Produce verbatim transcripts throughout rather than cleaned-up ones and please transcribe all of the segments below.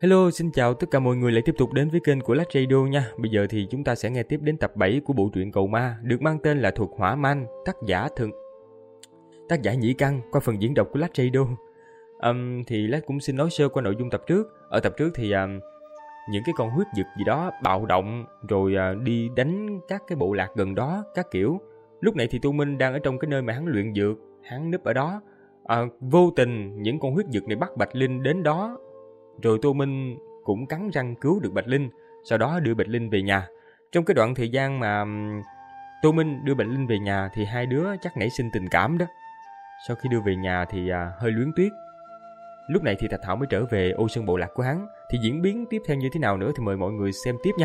Hello, xin chào tất cả mọi người lại tiếp tục đến với kênh của Lách Radio nha. Bây giờ thì chúng ta sẽ nghe tiếp đến tập bảy của bộ truyện Cầu Ma, được mang tên là Thuật Hỏa Man, tác giả thường tác giả Nhĩ Căn qua phần diễn đọc của Lách Radio. Um, thì Lách cũng xin nói sơ qua nội dung tập trước. Ở tập trước thì um, những cái con huyết dực gì đó bạo động rồi uh, đi đánh các cái bộ lạc gần đó, các kiểu. Lúc này thì Tô Minh đang ở trong cái nơi mà hắn luyện dược, hắn núp ở đó. Uh, vô tình những con huyết dực này bắt Bạch Linh đến đó. Rồi Tô Minh cũng cắn răng cứu được Bạch Linh, sau đó đưa Bạch Linh về nhà. Trong cái đoạn thời gian mà Tô Minh đưa Bạch Linh về nhà thì hai đứa chắc nảy sinh tình cảm đó. Sau khi đưa về nhà thì à, hơi luyến tuyết. Lúc này thì Thạch Thảo mới trở về ô sơn bộ lạc của hắn. Thì diễn biến tiếp theo như thế nào nữa thì mời mọi người xem tiếp nha.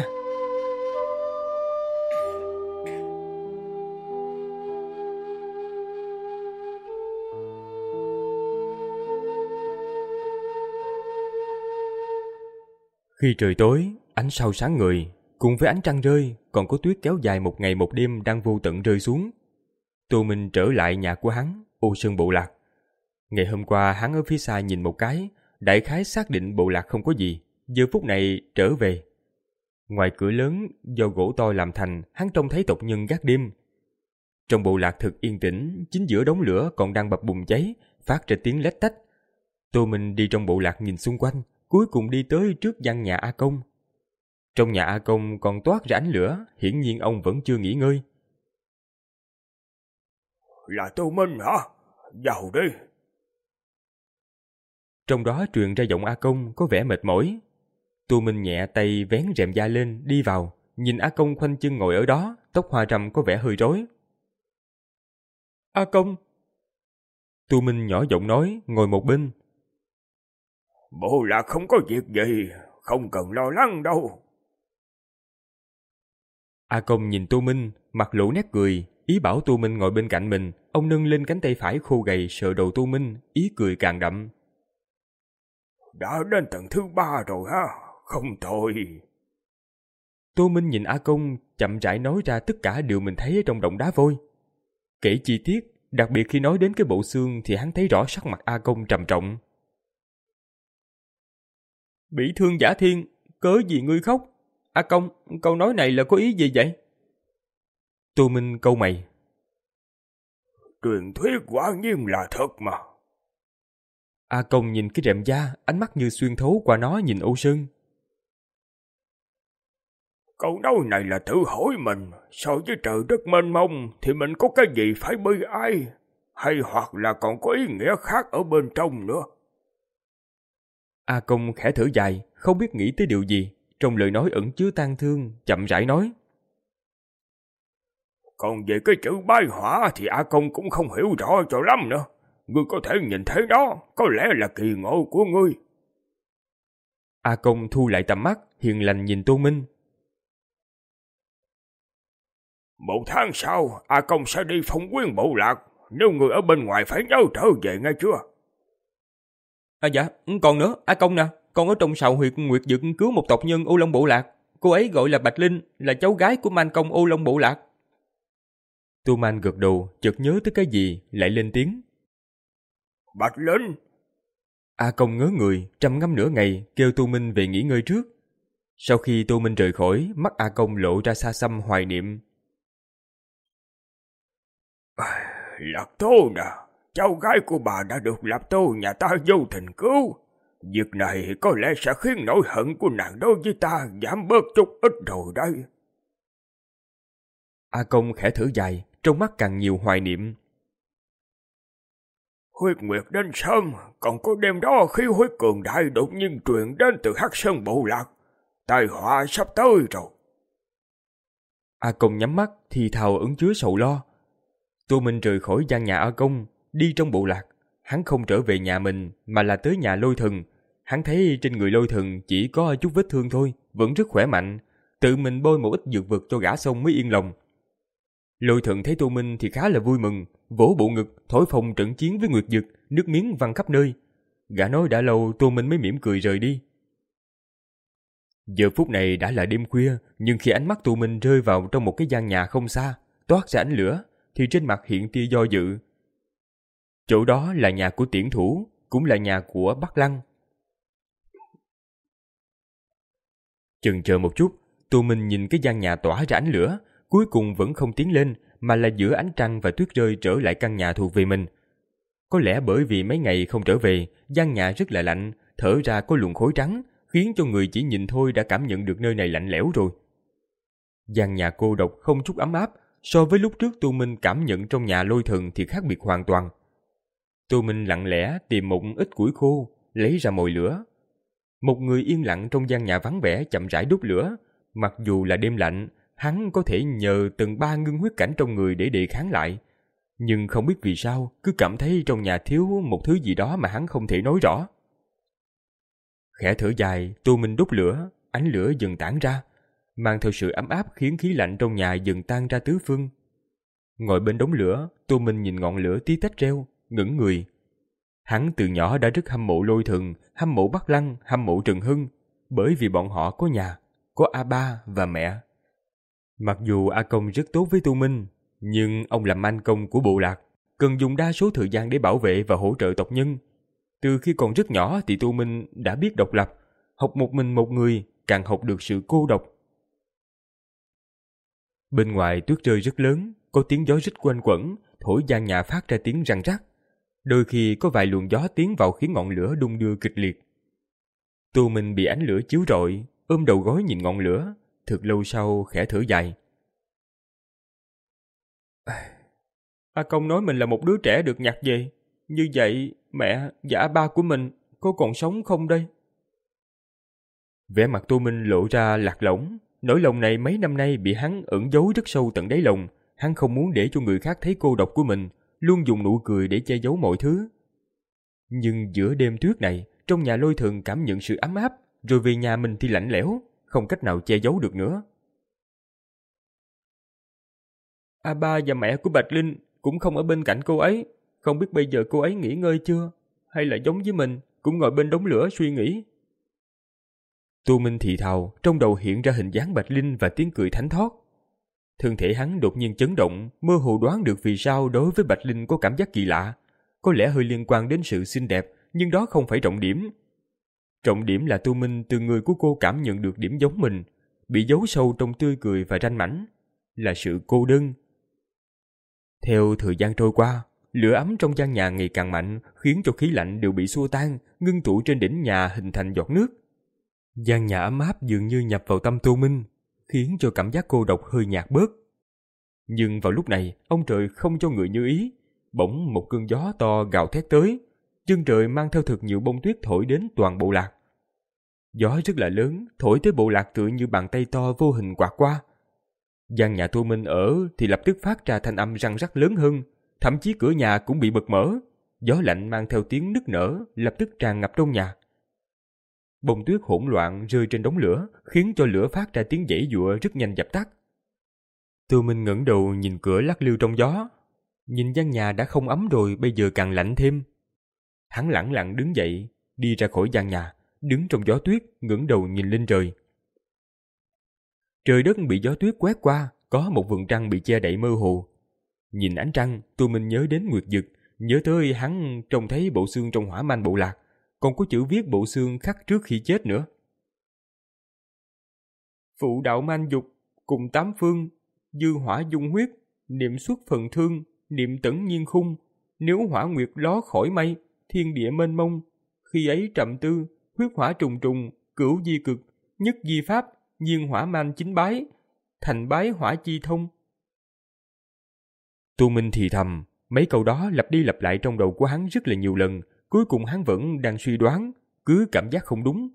Khi trời tối, ánh sao sáng ngời, cùng với ánh trăng rơi, còn có tuyết kéo dài một ngày một đêm đang vô tận rơi xuống. Tô Minh trở lại nhà của hắn, ô sơn bộ lạc. Ngày hôm qua hắn ở phía xa nhìn một cái, đại khái xác định bộ lạc không có gì, giờ phút này trở về. Ngoài cửa lớn do gỗ to làm thành, hắn trông thấy tộc nhân gác đêm. Trong bộ lạc thực yên tĩnh, chính giữa đống lửa còn đang bập bùng cháy, phát ra tiếng lách tách. Tô Minh đi trong bộ lạc nhìn xung quanh, cuối cùng đi tới trước gian nhà A Công. Trong nhà A Công còn toát ra ánh lửa, hiển nhiên ông vẫn chưa nghỉ ngơi. Là Tô Minh hả? Vào đi. Trong đó truyền ra giọng A Công có vẻ mệt mỏi. Tô Minh nhẹ tay vén rèm da lên, đi vào, nhìn A Công khoanh chân ngồi ở đó, tóc hoa râm có vẻ hơi rối. A Công. Tô Minh nhỏ giọng nói, ngồi một bên. Bộ lạc không có việc gì, không cần lo lắng đâu. A Công nhìn Tô Minh, mặt lộ nét cười, ý bảo Tô Minh ngồi bên cạnh mình. Ông nâng lên cánh tay phải khô gầy sờ đầu Tô Minh, ý cười càng đậm. Đã đến tầng thứ ba rồi ha, không tồi. Tô Minh nhìn A Công, chậm rãi nói ra tất cả điều mình thấy ở trong động đá vôi. Kể chi tiết, đặc biệt khi nói đến cái bộ xương thì hắn thấy rõ sắc mặt A Công trầm trọng. Bị thương giả thiên, cớ gì ngươi khóc? A Công, câu nói này là có ý gì vậy? Tô Minh câu mày. Truyền thuyết quả nhiên là thật mà. A Công nhìn cái rèm da, ánh mắt như xuyên thấu qua nó nhìn Âu Sơn. Câu nói này là tự hỏi mình, so với trời đất mênh mông thì mình có cái gì phải bi ai, hay hoặc là còn có ý nghĩa khác ở bên trong nữa. A Công khẽ thở dài, không biết nghĩ tới điều gì, trong lời nói ẩn chứa tang thương, chậm rãi nói. Còn về cái chữ bái hỏa thì A Công cũng không hiểu rõ cho lắm nữa. Ngươi có thể nhìn thấy đó, có lẽ là kỳ ngộ của ngươi. A Công thu lại tầm mắt, hiền lành nhìn Tô Minh. Một tháng sau, A Công sẽ đi phong quyến bộ lạc. Nếu người ở bên ngoài phải nhớ trở về nghe chưa? À dạ, còn nữa, A Công nè, con ở trong sào huyệt Nguyệt Dực cứu một tộc nhân Ô Long bộ lạc. Cô ấy gọi là Bạch Linh, là cháu gái của Man Công Ô Long bộ lạc. Tô Man gật đầu, chợt nhớ tới cái gì, lại lên tiếng. Bạch Linh. A Công ngớ người, trầm ngâm nửa ngày, kêu Tô Minh về nghỉ ngơi trước. Sau khi Tô Minh rời khỏi, mắt A Công lộ ra xa xăm hoài niệm. Lạc Tô nè, cháu gái của bà đã được Lạc Tô nhà ta vô tình cứu. Việc này có lẽ sẽ khiến nỗi hận của nàng đối với ta giảm bớt chút ít rồi đây. A Công khẽ thở dài, trong mắt càng nhiều hoài niệm. Huyết Nguyệt đến sớm, còn có đêm đó khí huyết cường đại đột nhiên truyền đến từ Hắc Sơn bộ lạc. Tai họa sắp tới rồi. A Công nhắm mắt, thì thào ẩn chứa sầu lo. Tô Minh rời khỏi gian nhà A Công, đi trong bộ lạc. Hắn không trở về nhà mình, mà là tới nhà Lôi Thần. Hắn thấy trên người Lôi Thần chỉ có chút vết thương thôi, vẫn rất khỏe mạnh. Tự mình bôi một ít dược vật cho gã xong mới yên lòng. Lôi Thần thấy Tô Minh thì khá là vui mừng, vỗ bộ ngực, thổi phồng trận chiến với Nguyệt Dực, nước miếng văng khắp nơi. Gã nói đã lâu Tô Minh mới mỉm cười rời đi. Giờ phút này đã là đêm khuya, nhưng khi ánh mắt Tô Minh rơi vào trong một cái gian nhà không xa, toát ra ánh lửa, thì trên mặt hiện tia do dự. Chỗ đó là nhà của Tiễn Thủ, cũng là nhà của Bắc Lăng. Chần chờ một chút, Tô Minh nhìn cái gian nhà tỏa ra ánh lửa, cuối cùng vẫn không tiến lên, mà là giữa ánh trăng và tuyết rơi trở lại căn nhà thuộc về mình. Có lẽ bởi vì mấy ngày không trở về, gian nhà rất là lạnh, thở ra có luồng khói trắng, khiến cho người chỉ nhìn thôi đã cảm nhận được nơi này lạnh lẽo rồi. Gian nhà cô độc không chút ấm áp, so với lúc trước Tô Minh cảm nhận trong nhà lôi thần thì khác biệt hoàn toàn. Tô Minh lặng lẽ tìm một ít củi khô, lấy ra mồi lửa. Một người yên lặng trong gian nhà vắng vẻ chậm rãi đốt lửa. Mặc dù là đêm lạnh, hắn có thể nhờ từng ba ngưng huyết cảnh trong người để đề kháng lại. Nhưng không biết vì sao, cứ cảm thấy trong nhà thiếu một thứ gì đó mà hắn không thể nói rõ. Khẽ thở dài, Tô Minh đốt lửa, ánh lửa dần tản ra, mang theo sự ấm áp khiến khí lạnh trong nhà dần tan ra tứ phương. Ngồi bên đống lửa, Tô Minh nhìn ngọn lửa tí tách reo, ngẩng người. Hắn từ nhỏ đã rất hâm mộ Lôi Thần, hâm mộ Bắc Lăng, hâm mộ Trần Hưng, bởi vì bọn họ có nhà, có A Ba và mẹ. Mặc dù A Công rất tốt với Tô Minh, nhưng ông làm anh công của bộ lạc, cần dùng đa số thời gian để bảo vệ và hỗ trợ tộc nhân. Từ khi còn rất nhỏ thì Tô Minh đã biết độc lập, học một mình một người, càng học được sự cô độc. Bên ngoài tuyết rơi rất lớn, có tiếng gió rít quanh quẩn, thổi gian nhà phát ra tiếng răng rắc. Đôi khi có vài luồng gió tiến vào khiến ngọn lửa đung đưa kịch liệt. Tô Minh bị ánh lửa chiếu rọi, ôm đầu gối nhìn ngọn lửa, thật lâu sau khẽ thở dài. A Công nói mình là một đứa trẻ được nhặt về, như vậy mẹ và A Ba của mình có còn sống không đây? Vẻ mặt Tô Minh lộ ra lạc lõng, nỗi lòng này mấy năm nay bị hắn ẩn giấu rất sâu tận đáy lòng, hắn không muốn để cho người khác thấy cô độc của mình, luôn dùng nụ cười để che giấu mọi thứ. Nhưng giữa đêm tuyết này, trong nhà Lôi Thần cảm nhận sự ấm áp, rồi về nhà mình thì lạnh lẽo, không cách nào che giấu được nữa. A Ba và mẹ của Bạch Linh cũng không ở bên cạnh cô ấy, không biết bây giờ cô ấy nghỉ ngơi chưa, hay là giống với mình, cũng ngồi bên đống lửa suy nghĩ. Tô Minh thì thào, trong đầu hiện ra hình dáng Bạch Linh và tiếng cười thánh thót. Thân thể hắn đột nhiên chấn động, mơ hồ đoán được vì sao đối với Bạch Linh có cảm giác kỳ lạ. Có lẽ hơi liên quan đến sự xinh đẹp, nhưng đó không phải trọng điểm. Trọng điểm là Tô Minh từ người của cô cảm nhận được điểm giống mình, bị giấu sâu trong tươi cười và ranh mãnh, là sự cô đơn. Theo thời gian trôi qua, lửa ấm trong gian nhà ngày càng mạnh, khiến cho khí lạnh đều bị xua tan, ngưng tụ trên đỉnh nhà hình thành giọt nước. Gian nhà ấm áp dường như nhập vào tâm Tô Minh, khiến cho cảm giác cô độc hơi nhạt bớt. Nhưng vào lúc này, ông trời không cho người như ý, bỗng một cơn gió to gào thét tới, chân trời mang theo thật nhiều bông tuyết thổi đến toàn bộ lạc. Gió rất là lớn, thổi tới bộ lạc tựa như bàn tay to vô hình quạt qua. Gian nhà Tô Minh ở thì lập tức phát ra thanh âm răng rắc lớn hơn, thậm chí cửa nhà cũng bị bật mở, gió lạnh mang theo tiếng nức nở lập tức tràn ngập trong nhà. Bông tuyết hỗn loạn rơi trên đống lửa, khiến cho lửa phát ra tiếng giãy giụa rất nhanh dập tắt. Tô Minh ngẩng đầu nhìn cửa lắc lư trong gió, nhìn gian nhà đã không ấm rồi bây giờ càng lạnh thêm. Hắn lẳng lặng đứng dậy, đi ra khỏi gian nhà, đứng trong gió tuyết, ngẩng đầu nhìn lên trời. Trời đất bị gió tuyết quét qua, có một vầng trăng bị che đậy mơ hồ. Nhìn ánh trăng, Tô Minh nhớ đến Nguyệt Dực, nhớ tới hắn trông thấy bộ xương trong hỏa manh bộ lạc, còn có chữ viết bộ xương khắc trước khi chết nữa. Phụ đạo manh dục, cùng tám phương, dư hỏa dung huyết, niệm xuất phần thương, niệm tẩn nhiên khung, nếu hỏa nguyệt ló khỏi mây, thiên địa mênh mông, khi ấy trầm tư, huyết hỏa trùng trùng, cửu di cực, nhất di pháp, nhiên hỏa man chính bái, thành bái hỏa chi thông. Tô Minh thì thầm, mấy câu đó lặp đi lặp lại trong đầu của hắn rất là nhiều lần, cuối cùng hắn vẫn đang suy đoán, cứ cảm giác không đúng.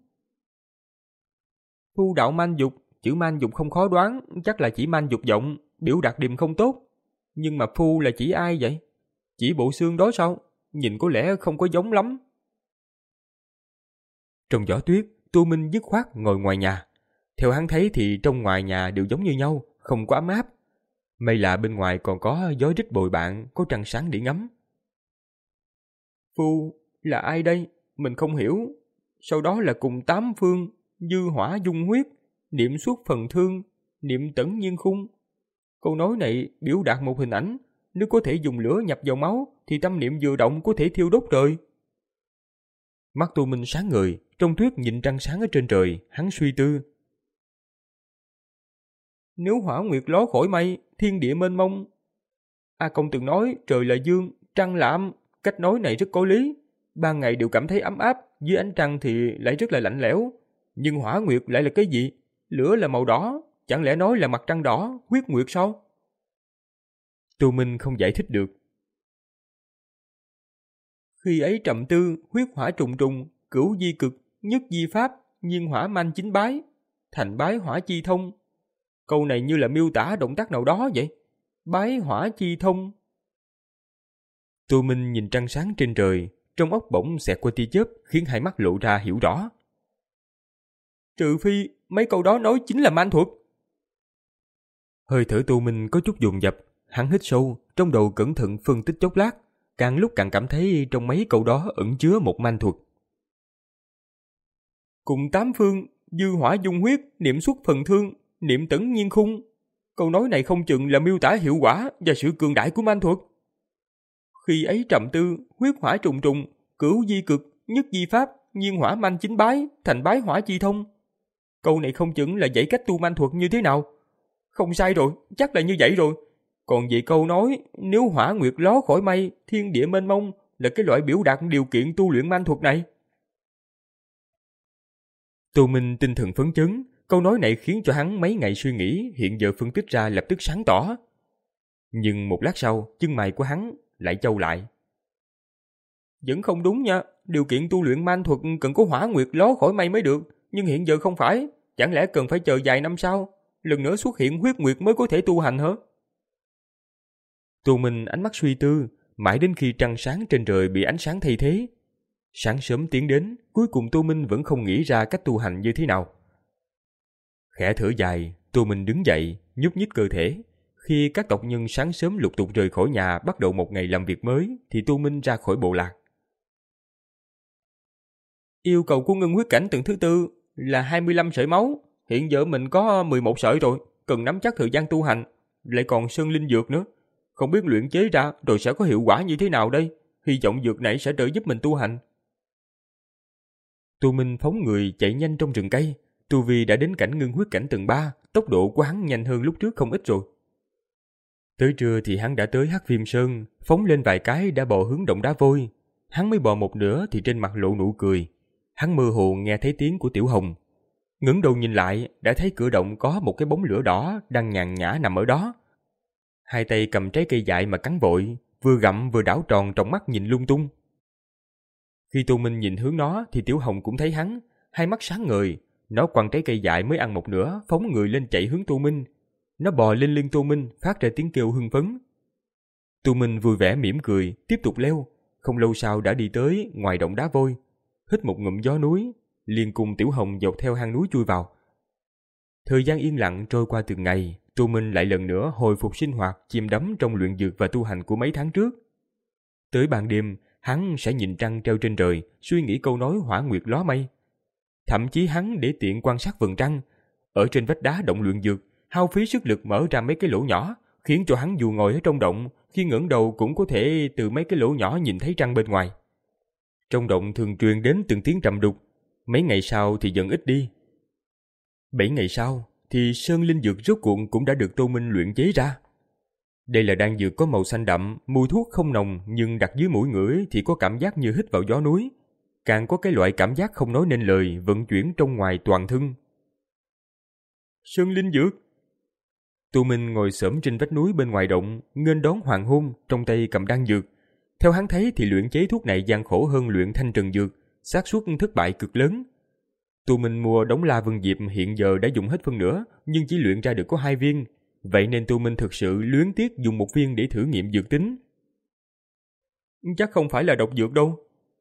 Phu đạo man dục, chữ man dục không khó đoán, chắc là chỉ man dục vọng, biểu đạt điểm không tốt. Nhưng mà phu là chỉ ai vậy? Chỉ bộ xương đó sao? Nhìn có lẽ không có giống lắm. Trong gió tuyết, Tô Minh dứt khoát ngồi ngoài nhà. Theo hắn thấy thì trong ngoài nhà đều giống như nhau, không có ấm áp. May là bên ngoài còn có gió rít bồi bạn, có trăng sáng để ngắm. Phu là ai đây? Mình không hiểu. Sau đó là cùng tám phương, dư hỏa dung huyết, niệm xuất phần thương, niệm tẩn nhiên khung. Câu nói này biểu đạt một hình ảnh, nếu có thể dùng lửa nhập vào máu thì tâm niệm vừa động có thể thiêu đốt trời. Mắt Tô Minh sáng ngời, trong tuyết nhìn trăng sáng ở trên trời, hắn suy tư. Nếu hỏa nguyệt ló khỏi mây, thiên địa mênh mông. A Công từng nói trời là dương, trăng là âm, cách nói này rất có lý. Ban ngày đều cảm thấy ấm áp, dưới ánh trăng thì lại rất là lạnh lẽo. Nhưng hỏa nguyệt lại là cái gì? Lửa là màu đỏ, chẳng lẽ nói là mặt trăng đỏ, huyết nguyệt sao? Tô Minh không giải thích được. Khi ấy trầm tư, huyết hỏa trùng trùng, cửu di cực, nhất di pháp, nhiên hỏa manh chính bái, thành bái hỏa chi thông. Câu này như là miêu tả động tác nào đó vậy. Bái hỏa chi thông. Tô Minh nhìn trăng sáng trên trời, trong óc bỗng xẹt qua tia chớp, khiến hai mắt lộ ra hiểu rõ. Trừ phi mấy câu đó nói chính là man thuật. Hơi thở Tô Minh có chút dồn dập, hắn hít sâu, trong đầu cẩn thận phân tích chốc lát, càng lúc càng cảm thấy trong mấy câu đó ẩn chứa một man thuật. Cùng tám phương, dư hỏa dung huyết, niệm xuất phần thương, niệm tẩn nhiên khung. Câu nói này không chừng là miêu tả hiệu quả và sự cường đại của man thuật. Khi ấy trầm tư, huyết hỏa trùng trùng, cửu di cực, nhất di pháp, nhiên hỏa manh chính bái, thành bái hỏa chi thông. Câu này không chừng là dạy cách tu man thuật như thế nào. Không sai rồi, chắc là như vậy rồi. Còn về câu nói, nếu hỏa nguyệt ló khỏi mây, thiên địa mênh mông, là cái loại biểu đạt điều kiện tu luyện man thuật này. Tô Minh tinh thần phấn chấn, câu nói này khiến cho hắn mấy ngày suy nghĩ hiện giờ phân tích ra lập tức sáng tỏ. Nhưng một lát sau, chân mày của hắn lại chau lại. Vẫn không đúng nha, điều kiện tu luyện man thuật cần có hỏa nguyệt ló khỏi mây mới được, nhưng hiện giờ không phải, chẳng lẽ cần phải chờ vài năm sau, lần nữa xuất hiện huyết nguyệt mới có thể tu hành hả? Tô Minh ánh mắt suy tư, mãi đến khi trăng sáng trên trời bị ánh sáng thay thế. Sáng sớm tiến đến, cuối cùng Tô Minh vẫn không nghĩ ra cách tu hành như thế nào. Khẽ thở dài, Tô Minh đứng dậy, nhúc nhích cơ thể. Khi các tộc nhân sáng sớm lục tục rời khỏi nhà bắt đầu một ngày làm việc mới, thì Tô Minh ra khỏi bộ lạc. Yêu cầu của ngưng huyết cảnh tầng thứ tư là hai mươi lăm sợi máu. Hiện giờ mình có mười một sợi rồi, cần nắm chắc thời gian tu hành. Lại còn sơn linh dược nữa. Không biết luyện chế ra rồi sẽ có hiệu quả như thế nào đây. Hy vọng dược này sẽ trợ giúp mình tu hành. Tô Minh phóng người chạy nhanh trong rừng cây. Tu vi đã đến cảnh ngưng huyết cảnh tầng ba, tốc độ của hắn nhanh hơn lúc trước không ít rồi. Tới trưa thì hắn đã tới Hắc Viêm Sơn, phóng lên vài cái đã bò hướng động đá vôi. Hắn mới bò một nửa thì trên mặt lộ nụ cười. Hắn mơ hồ nghe thấy tiếng của Tiểu Hồng. Ngẩng đầu nhìn lại, đã thấy cửa động có một cái bóng lửa đỏ đang nhàn nhã nằm ở đó. Hai tay cầm trái cây dại mà cắn vội, vừa gặm vừa đảo tròn trong mắt nhìn lung tung. Khi Tô Minh nhìn hướng nó thì Tiểu Hồng cũng thấy hắn, hai mắt sáng ngời. Nó quăng trái cây dại mới ăn một nửa, phóng người lên chạy hướng Tô Minh. Nó bò lên lưng Tô Minh, phát ra tiếng kêu hưng phấn. Tô Minh vui vẻ mỉm cười, tiếp tục leo. Không lâu sau đã đi tới ngoài động đá vôi. Hít một ngụm gió núi, liền cùng Tiểu Hồng dọc theo hang núi chui vào. Thời gian yên lặng trôi qua từng ngày, Tô Minh lại lần nữa hồi phục sinh hoạt, chìm đắm trong luyện dược và tu hành của mấy tháng trước. Tới ban đêm, hắn sẽ nhìn trăng treo trên trời, suy nghĩ câu nói hỏa nguyệt ló mây. Thậm chí hắn để tiện quan sát vầng trăng, ở trên vách đá động luyện dược, hao phí sức lực mở ra mấy cái lỗ nhỏ, khiến cho hắn dù ngồi ở trong động, khi ngẩng đầu cũng có thể từ mấy cái lỗ nhỏ nhìn thấy trăng bên ngoài. Trong động thường truyền đến từng tiếng trầm đục, mấy ngày sau thì dần ít đi. Bảy ngày sau thì sơn linh dược rốt cuộc cũng đã được Tô Minh luyện chế ra. Đây là đan dược có màu xanh đậm, mùi thuốc không nồng nhưng đặt dưới mũi ngửi thì có cảm giác như hít vào gió núi. Càng có cái loại cảm giác không nói nên lời vận chuyển trong ngoài toàn thân. Sơn linh dược. Tô Minh ngồi xổm trên vách núi bên ngoài động, nghênh đón hoàng hôn, trong tay cầm đan dược. Theo hắn thấy thì luyện chế thuốc này gian khổ hơn luyện thanh trần dược, xác suất thất bại cực lớn. Tô Minh mua đống La Vân Diệp hiện giờ đã dùng hết phân nửa, nhưng chỉ luyện ra được có hai viên. Vậy nên Tô Minh thực sự luyến tiếc dùng một viên để thử nghiệm dược tính. Chắc không phải là độc dược đâu.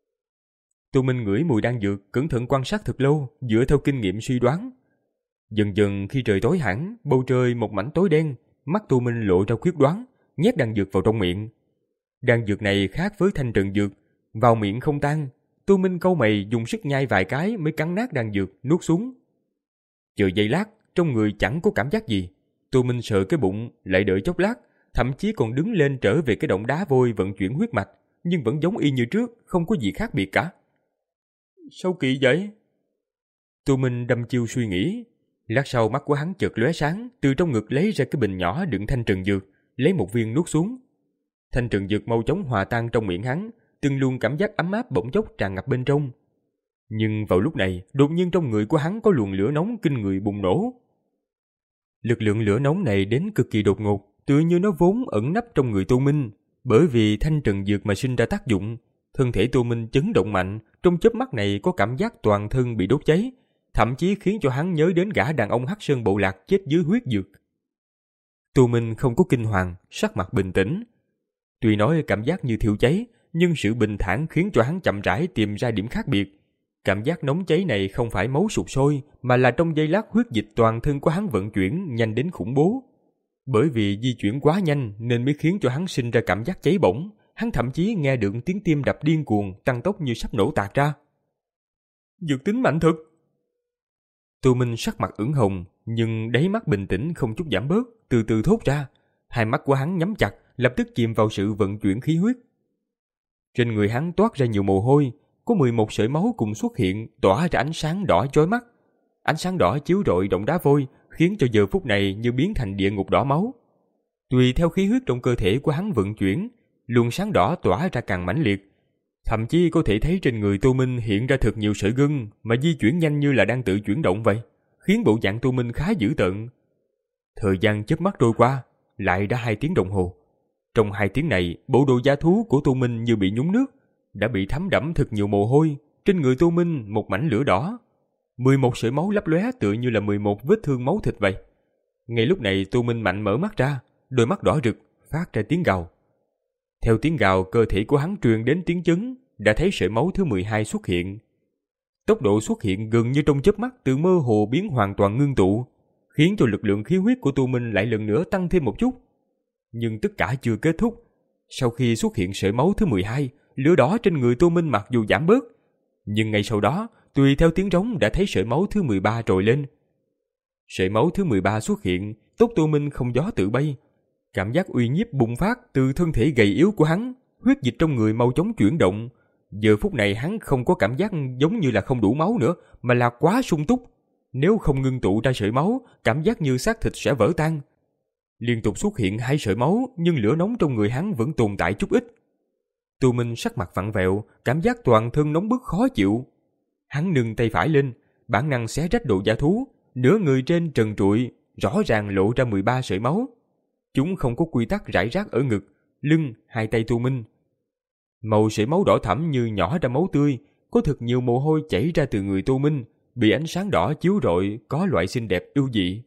Tô Minh ngửi mùi đan dược, cẩn thận quan sát thật lâu, dựa theo kinh nghiệm suy đoán. Dần dần khi trời tối hẳn, bầu trời một mảnh tối đen, mắt Tô Minh lộ ra quyết đoán, nhét đan dược vào trong miệng. Đan dược này khác với thanh trần dược, vào miệng không tan. Tô Minh cau mày dùng sức nhai vài cái mới cắn nát đan dược, nuốt xuống. Chờ giây lát, trong người chẳng có cảm giác gì. Tô Minh sợ cái bụng, lại đợi chốc lát, thậm chí còn đứng lên trở về cái động đá vôi vận chuyển huyết mạch, nhưng vẫn giống y như trước, không có gì khác biệt cả. Sao kỳ vậy? Tô Minh đăm chiêu suy nghĩ. Lát sau mắt của hắn chợt lóe sáng, từ trong ngực lấy ra cái bình nhỏ đựng thanh trần dược, lấy một viên nuốt xuống. Thanh trần dược mau chóng hòa tan trong miệng hắn, từng luồng cảm giác ấm áp bỗng chốc tràn ngập bên trong. Nhưng vào lúc này, đột nhiên trong người của hắn có luồng lửa nóng kinh người bùng nổ. Lực lượng lửa nóng này đến cực kỳ đột ngột, tựa như nó vốn ẩn nấp trong người Tô Minh, bởi vì thanh trần dược mà sinh ra tác dụng. Thân thể Tô Minh chấn động mạnh, trong chớp mắt này có cảm giác toàn thân bị đốt cháy, thậm chí khiến cho hắn nhớ đến gã đàn ông Hắc Sơn Bộ Lạc chết dưới huyết dược. Tô Minh không có kinh hoàng, sắc mặt bình tĩnh. Tuy nói cảm giác như thiêu cháy, nhưng sự bình thản khiến cho hắn chậm rãi tìm ra điểm khác biệt. Cảm giác nóng cháy này không phải máu sụp sôi, mà là trong giây lát huyết dịch toàn thân của hắn vận chuyển nhanh đến khủng bố. Bởi vì di chuyển quá nhanh nên mới khiến cho hắn sinh ra cảm giác cháy bỏng. Hắn thậm chí nghe được tiếng tim đập điên cuồng, tăng tốc như sắp nổ tạc ra. Dược tính mạnh thực. Tô Minh sắc mặt ửng hồng, nhưng đáy mắt bình tĩnh không chút giảm bớt, từ từ thốt ra. Hai mắt của hắn nhắm chặt, lập tức chìm vào sự vận chuyển khí huyết. Trên người hắn toát ra nhiều mồ hôi, có mười một sợi máu cùng xuất hiện, tỏa ra ánh sáng đỏ chói mắt. Ánh sáng đỏ chiếu rọi động đá vôi, khiến cho giờ phút này như biến thành địa ngục đỏ máu. Tùy theo khí huyết trong cơ thể của hắn vận chuyển, luồng sáng đỏ tỏa ra càng mãnh liệt. Thậm chí có thể thấy trên người Tô Minh hiện ra thật nhiều sợi gân mà di chuyển nhanh như là đang tự chuyển động vậy, khiến bộ dạng Tô Minh khá dữ tợn. Thời gian chớp mắt trôi qua, lại đã hai tiếng đồng hồ. Trong hai tiếng này, bộ đồ da thú của Tô Minh như bị nhúng nước, đã bị thấm đẫm thật nhiều mồ hôi. Trên người Tô Minh một mảnh lửa đỏ, mười một sợi máu lấp lóe tựa như là mười một vết thương máu thịt vậy. Ngay lúc này Tô Minh mạnh mở mắt ra, đôi mắt đỏ rực, phát ra tiếng gào. Theo tiếng gào, cơ thể của hắn truyền đến tiếng chấn, đã thấy sợi máu thứ mười hai xuất hiện. Tốc độ xuất hiện gần như trong chớp mắt từ mơ hồ biến hoàn toàn ngưng tụ, khiến cho lực lượng khí huyết của Tô Minh lại lần nữa tăng thêm một chút. Nhưng tất cả chưa kết thúc. Sau khi xuất hiện sợi máu thứ mười hai, lửa đỏ trên người Tô Minh mặc dù giảm bớt, nhưng ngay sau đó, tùy theo tiếng rống đã thấy sợi máu thứ mười ba trồi lên. Sợi máu thứ mười ba xuất hiện, tốc Tô Minh không gió tự bay. Cảm giác uy nhiếp bùng phát từ thân thể gầy yếu của hắn, huyết dịch trong người mau chóng chuyển động. Giờ phút này hắn không có cảm giác giống như là không đủ máu nữa, mà là quá sung túc. Nếu không ngưng tụ ra sợi máu, cảm giác như xác thịt sẽ vỡ tan. Liên tục xuất hiện hai sợi máu, nhưng lửa nóng trong người hắn vẫn tồn tại chút ít. Tô Minh sắc mặt vặn vẹo, cảm giác toàn thân nóng bức khó chịu. Hắn nâng tay phải lên, bản năng xé rách đồ da thú, nửa người trên trần trụi, rõ ràng lộ ra mười ba sợi máu. Chúng không có quy tắc rải rác ở ngực, lưng, hai tay Tô Minh. Màu sợi máu đỏ thẫm như nhỏ ra máu tươi, có thật nhiều mồ hôi chảy ra từ người Tô Minh, bị ánh sáng đỏ chiếu rọi, có loại xinh đẹp ưu dị.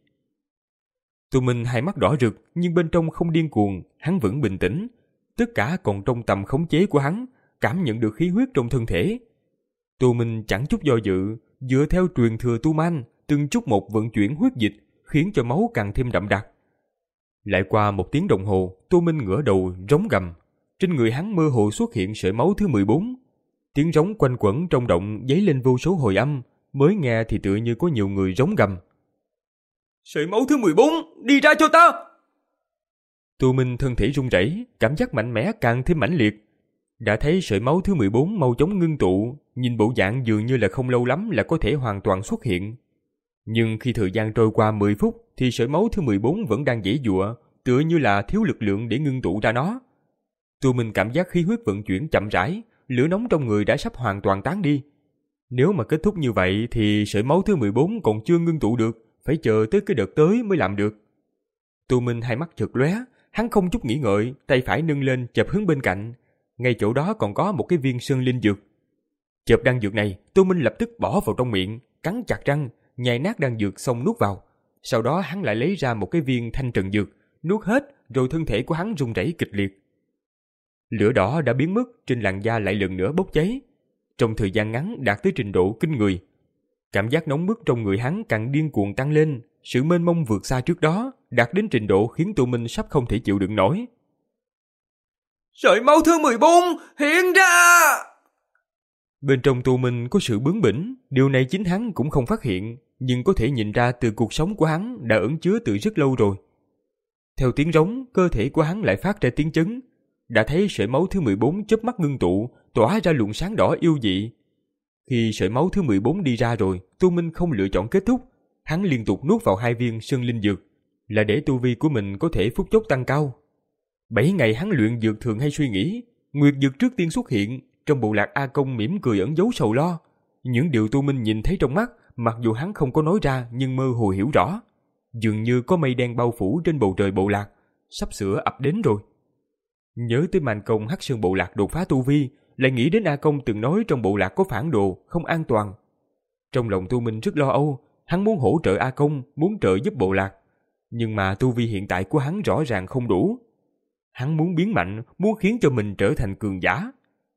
Tô Minh hai mắt đỏ rực, nhưng bên trong không điên cuồng, hắn vẫn bình tĩnh. Tất cả còn trong tầm khống chế của hắn, cảm nhận được khí huyết trong thân thể. Tô Minh chẳng chút do dự, dựa theo truyền thừa tu man, từng chút một vận chuyển huyết dịch, khiến cho máu càng thêm đậm đặc. Lại qua một tiếng đồng hồ, Tô Minh ngửa đầu rống gầm. Trên người hắn mơ hồ xuất hiện sợi máu thứ mười bốn. Tiếng rống quanh quẩn trong động dấy lên vô số hồi âm, mới nghe thì tựa như có nhiều người rống gầm. Sợi máu thứ mười bốn, đi ra cho ta! Tô Minh thân thể run rẩy, cảm giác mạnh mẽ càng thêm mãnh liệt. Đã thấy sợi máu thứ mười bốn mau chóng ngưng tụ, nhìn bộ dạng dường như là không lâu lắm là có thể hoàn toàn xuất hiện. Nhưng khi thời gian trôi qua mười phút thì sợi máu thứ mười bốn vẫn đang giãy giụa, tựa như là thiếu lực lượng để ngưng tụ ra nó. Tô Minh cảm giác khí huyết vận chuyển chậm rãi, lửa nóng trong người đã sắp hoàn toàn tán đi. Nếu mà kết thúc như vậy thì sợi máu thứ mười bốn còn chưa ngưng tụ được, phải chờ tới cái đợt tới mới làm được. Tô Minh hai mắt chợt lóe, hắn không chút nghĩ ngợi, tay phải nâng lên chộp hướng bên cạnh. Ngay chỗ đó còn có một cái viên sơn linh dược. Chộp đan dược này, Tô Minh lập tức bỏ vào trong miệng, cắn chặt răng, nhai nát đan dược xong nuốt vào. Sau đó hắn lại lấy ra một cái viên thanh trần dược, nuốt hết, rồi thân thể của hắn run rẩy kịch liệt. Lửa đỏ đã biến mất, trên làn da lại lần nữa bốc cháy. Trong thời gian ngắn đạt tới trình độ kinh người. Cảm giác nóng bức trong người hắn càng điên cuồng tăng lên, sự mênh mông vượt xa trước đó, đạt đến trình độ khiến Tô Minh sắp không thể chịu đựng nổi. Sợi máu thứ mười bốn hiện ra! Bên trong Tô Minh có sự bướng bỉnh, điều này chính hắn cũng không phát hiện, nhưng có thể nhìn ra từ cuộc sống của hắn đã ẩn chứa từ rất lâu rồi. Theo tiếng rống, cơ thể của hắn lại phát ra tiếng chấn. Đã thấy sợi máu thứ mười bốn chớp mắt ngưng tụ, tỏa ra luồng sáng đỏ yêu dị. Khi sợi máu thứ mười bốn đi ra rồi, Tô Minh không lựa chọn kết thúc. hắn liên tục nuốt vào hai viên sơn linh dược, là để tu vi của mình có thể phút chốc tăng cao. Bảy ngày hắn luyện dược thường hay suy nghĩ, nguyệt dược trước tiên xuất hiện, trong bộ lạc A Công mỉm cười ẩn giấu sầu lo. Những điều Tu Minh nhìn thấy trong mắt, mặc dù hắn không có nói ra nhưng mơ hồ hiểu rõ. Dường như có mây đen bao phủ trên bầu trời bộ lạc, sắp sửa ập đến rồi. Nhớ tới màn công Hắc Sơn bộ lạc đột phá tu vi, lại nghĩ đến A Công từng nói trong bộ lạc có phản đồ, không an toàn. Trong lòng Tu Minh rất lo âu, hắn muốn hỗ trợ A Công, muốn trợ giúp bộ lạc. Nhưng mà tu vi hiện tại của hắn rõ ràng không đủ. Hắn muốn biến mạnh, muốn khiến cho mình trở thành cường giả.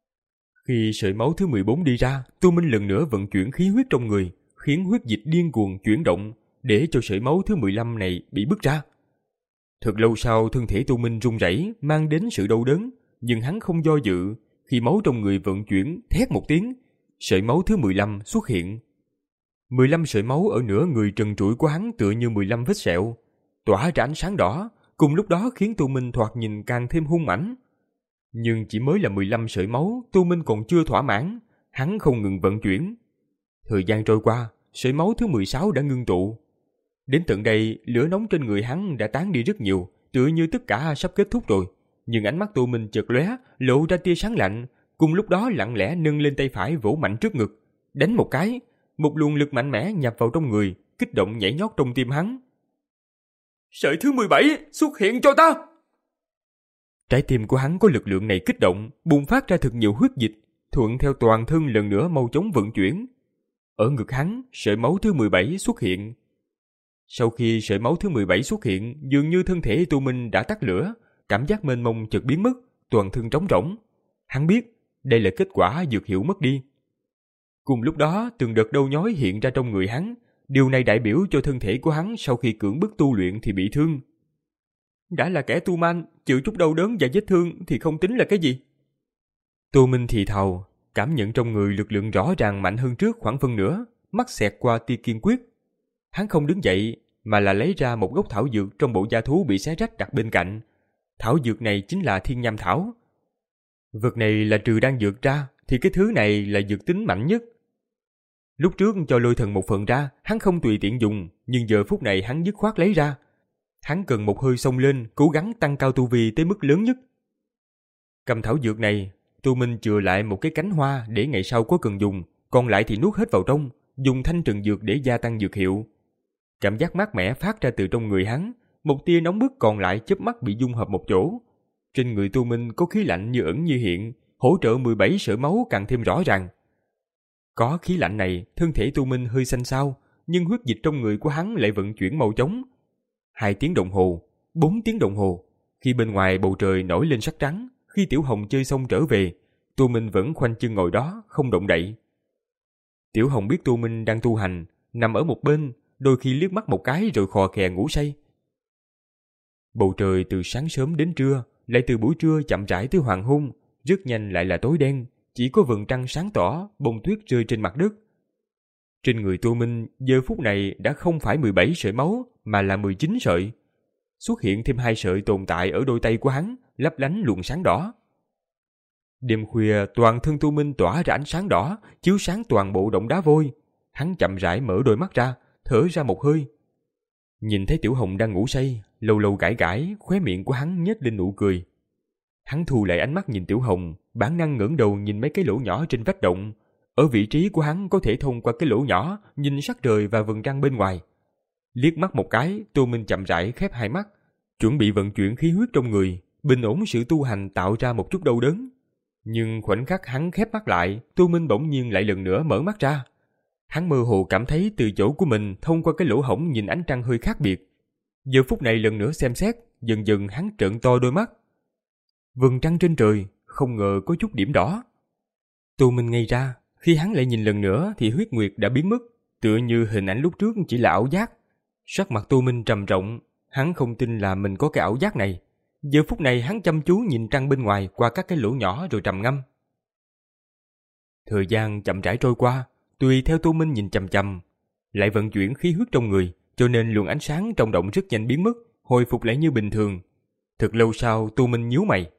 Khi sợi máu thứ mười bốn đi ra, Tu Minh lần nữa vận chuyển khí huyết trong người, khiến huyết dịch điên cuồng chuyển động, để cho sợi máu thứ mười lăm này bị bứt ra. Thật lâu sau, thân thể Tu Minh run rẩy, mang đến sự đau đớn, nhưng hắn không do dự, khi máu trong người vận chuyển, thét một tiếng, sợi máu thứ mười lăm xuất hiện. mười lăm sợi máu ở nửa người trần trụi của hắn tựa như mười lăm vết sẹo, tỏa ra ánh sáng đỏ, cùng lúc đó khiến Tu Minh thoạt nhìn càng thêm hung mãnh. Nhưng chỉ mới là mười lăm sợi máu, Tu Minh còn chưa thỏa mãn, hắn không ngừng vận chuyển. Thời gian trôi qua, sợi máu thứ mười sáu đã ngưng tụ. Đến tận đây, lửa nóng trên người hắn đã tán đi rất nhiều, tựa như tất cả sắp kết thúc rồi. Nhưng ánh mắt Tu Minh chợt lóe, lộ ra tia sáng lạnh, cùng lúc đó lặng lẽ nâng lên tay phải vỗ mạnh trước ngực, đánh một cái, một luồng lực mạnh mẽ nhập vào trong người, kích động nhảy nhót trong tim hắn. Sợi thứ mười bảy xuất hiện cho ta! Trái tim của hắn có lực lượng này kích động, bùng phát ra thật nhiều huyết dịch, thuận theo toàn thân lần nữa mau chóng vận chuyển. Ở ngực hắn, sợi máu thứ mười bảy xuất hiện. Sau khi sợi máu thứ mười bảy xuất hiện, dường như thân thể Tu Minh đã tắt lửa, cảm giác mênh mông chợt biến mất, toàn thân trống rỗng. Hắn biết, đây là kết quả dược hiệu mất đi. Cùng lúc đó, từng đợt đau nhói hiện ra trong người hắn, điều này đại biểu cho thân thể của hắn sau khi cưỡng bức tu luyện thì bị thương. Đã là kẻ tu man, chịu chút đau đớn và vết thương thì không tính là cái gì. Tu Minh thì thào, cảm nhận trong người lực lượng rõ ràng mạnh hơn trước khoảng phân nửa, mắt xẹt qua tia kiên quyết. Hắn không đứng dậy, mà là lấy ra một gốc thảo dược trong bộ da thú bị xé rách đặt bên cạnh. Thảo dược này chính là thiên nham thảo. Vật này là trừ đan dược ra, thì cái thứ này là dược tính mạnh nhất. Lúc trước cho Lôi Thần một phần ra, hắn không tùy tiện dùng, nhưng giờ phút này hắn dứt khoát lấy ra. Hắn cần một hơi xông lên, cố gắng tăng cao tu vi tới mức lớn nhất. Cầm thảo dược này, Tu Minh chừa lại một cái cánh hoa để ngày sau có cần dùng, còn lại thì nuốt hết vào trong, dùng thanh trần dược để gia tăng dược hiệu. Cảm giác mát mẻ phát ra từ trong người hắn, một tia nóng bức còn lại chớp mắt bị dung hợp một chỗ. Trên người Tu Minh có khí lạnh như ẩn như hiện, hỗ trợ mười bảy sợi máu càng thêm rõ ràng. Có khí lạnh này, thân thể Tu Minh hơi xanh xao, nhưng huyết dịch trong người của hắn lại vận chuyển mau chóng. Hai tiếng đồng hồ, bốn tiếng đồng hồ, khi bên ngoài bầu trời nổi lên sắc trắng, khi Tiểu Hồng chơi xong trở về, Tu Minh vẫn khoanh chân ngồi đó, không động đậy. Tiểu Hồng biết Tu Minh đang tu hành, nằm ở một bên, đôi khi liếc mắt một cái rồi khò khè ngủ say. Bầu trời từ sáng sớm đến trưa, lại từ buổi trưa chậm rãi tới hoàng hôn, rất nhanh lại là tối đen, chỉ có vầng trăng sáng tỏ, bông tuyết rơi trên mặt đất. Trên người Tu Minh giờ phút này đã không phải mười bảy sợi máu mà là mười chín sợi. Xuất hiện thêm hai sợi tồn tại ở đôi tay của hắn, lấp lánh luồng sáng đỏ. Đêm khuya, toàn thân Tu Minh tỏa ra ánh sáng đỏ, chiếu sáng toàn bộ động đá vôi. Hắn chậm rãi mở đôi mắt ra, thở ra một hơi. Nhìn thấy Tiểu Hồng đang ngủ say, lâu lâu gãi gãi, khóe miệng của hắn nhếch lên nụ cười. Hắn thu lại ánh mắt nhìn Tiểu Hồng, bản năng ngẩng đầu nhìn mấy cái lỗ nhỏ trên vách động. Ở vị trí của hắn có thể thông qua cái lỗ nhỏ, nhìn sắc trời và vầng trăng bên ngoài. Liếc mắt một cái, Tu Minh chậm rãi khép hai mắt, chuẩn bị vận chuyển khí huyết trong người, bình ổn sự tu hành tạo ra một chút đau đớn. Nhưng khoảnh khắc hắn khép mắt lại, Tu Minh bỗng nhiên lại lần nữa mở mắt ra. Hắn mơ hồ cảm thấy từ chỗ của mình thông qua cái lỗ hổng nhìn ánh trăng hơi khác biệt. Giờ phút này lần nữa xem xét, dần dần hắn trợn to đôi mắt. Vầng trăng trên trời, không ngờ có chút điểm đỏ. Tu Minh ngây ra, khi hắn lại nhìn lần nữa thì huyết nguyệt đã biến mất, tựa như hình ảnh lúc trước chỉ là ảo giác. Sắc mặt Tu Minh trầm trọng, hắn không tin là mình có cái ảo giác này. Giờ phút này hắn chăm chú nhìn trăng bên ngoài qua các cái lỗ nhỏ rồi trầm ngâm. Thời gian chậm rãi trôi qua, tùy theo Tu Minh nhìn chằm chằm, lại vận chuyển khí huyết trong người, cho nên luồng ánh sáng trong động rất nhanh biến mất, hồi phục lại như bình thường. Thật lâu sau, Tu Minh nhíu mày.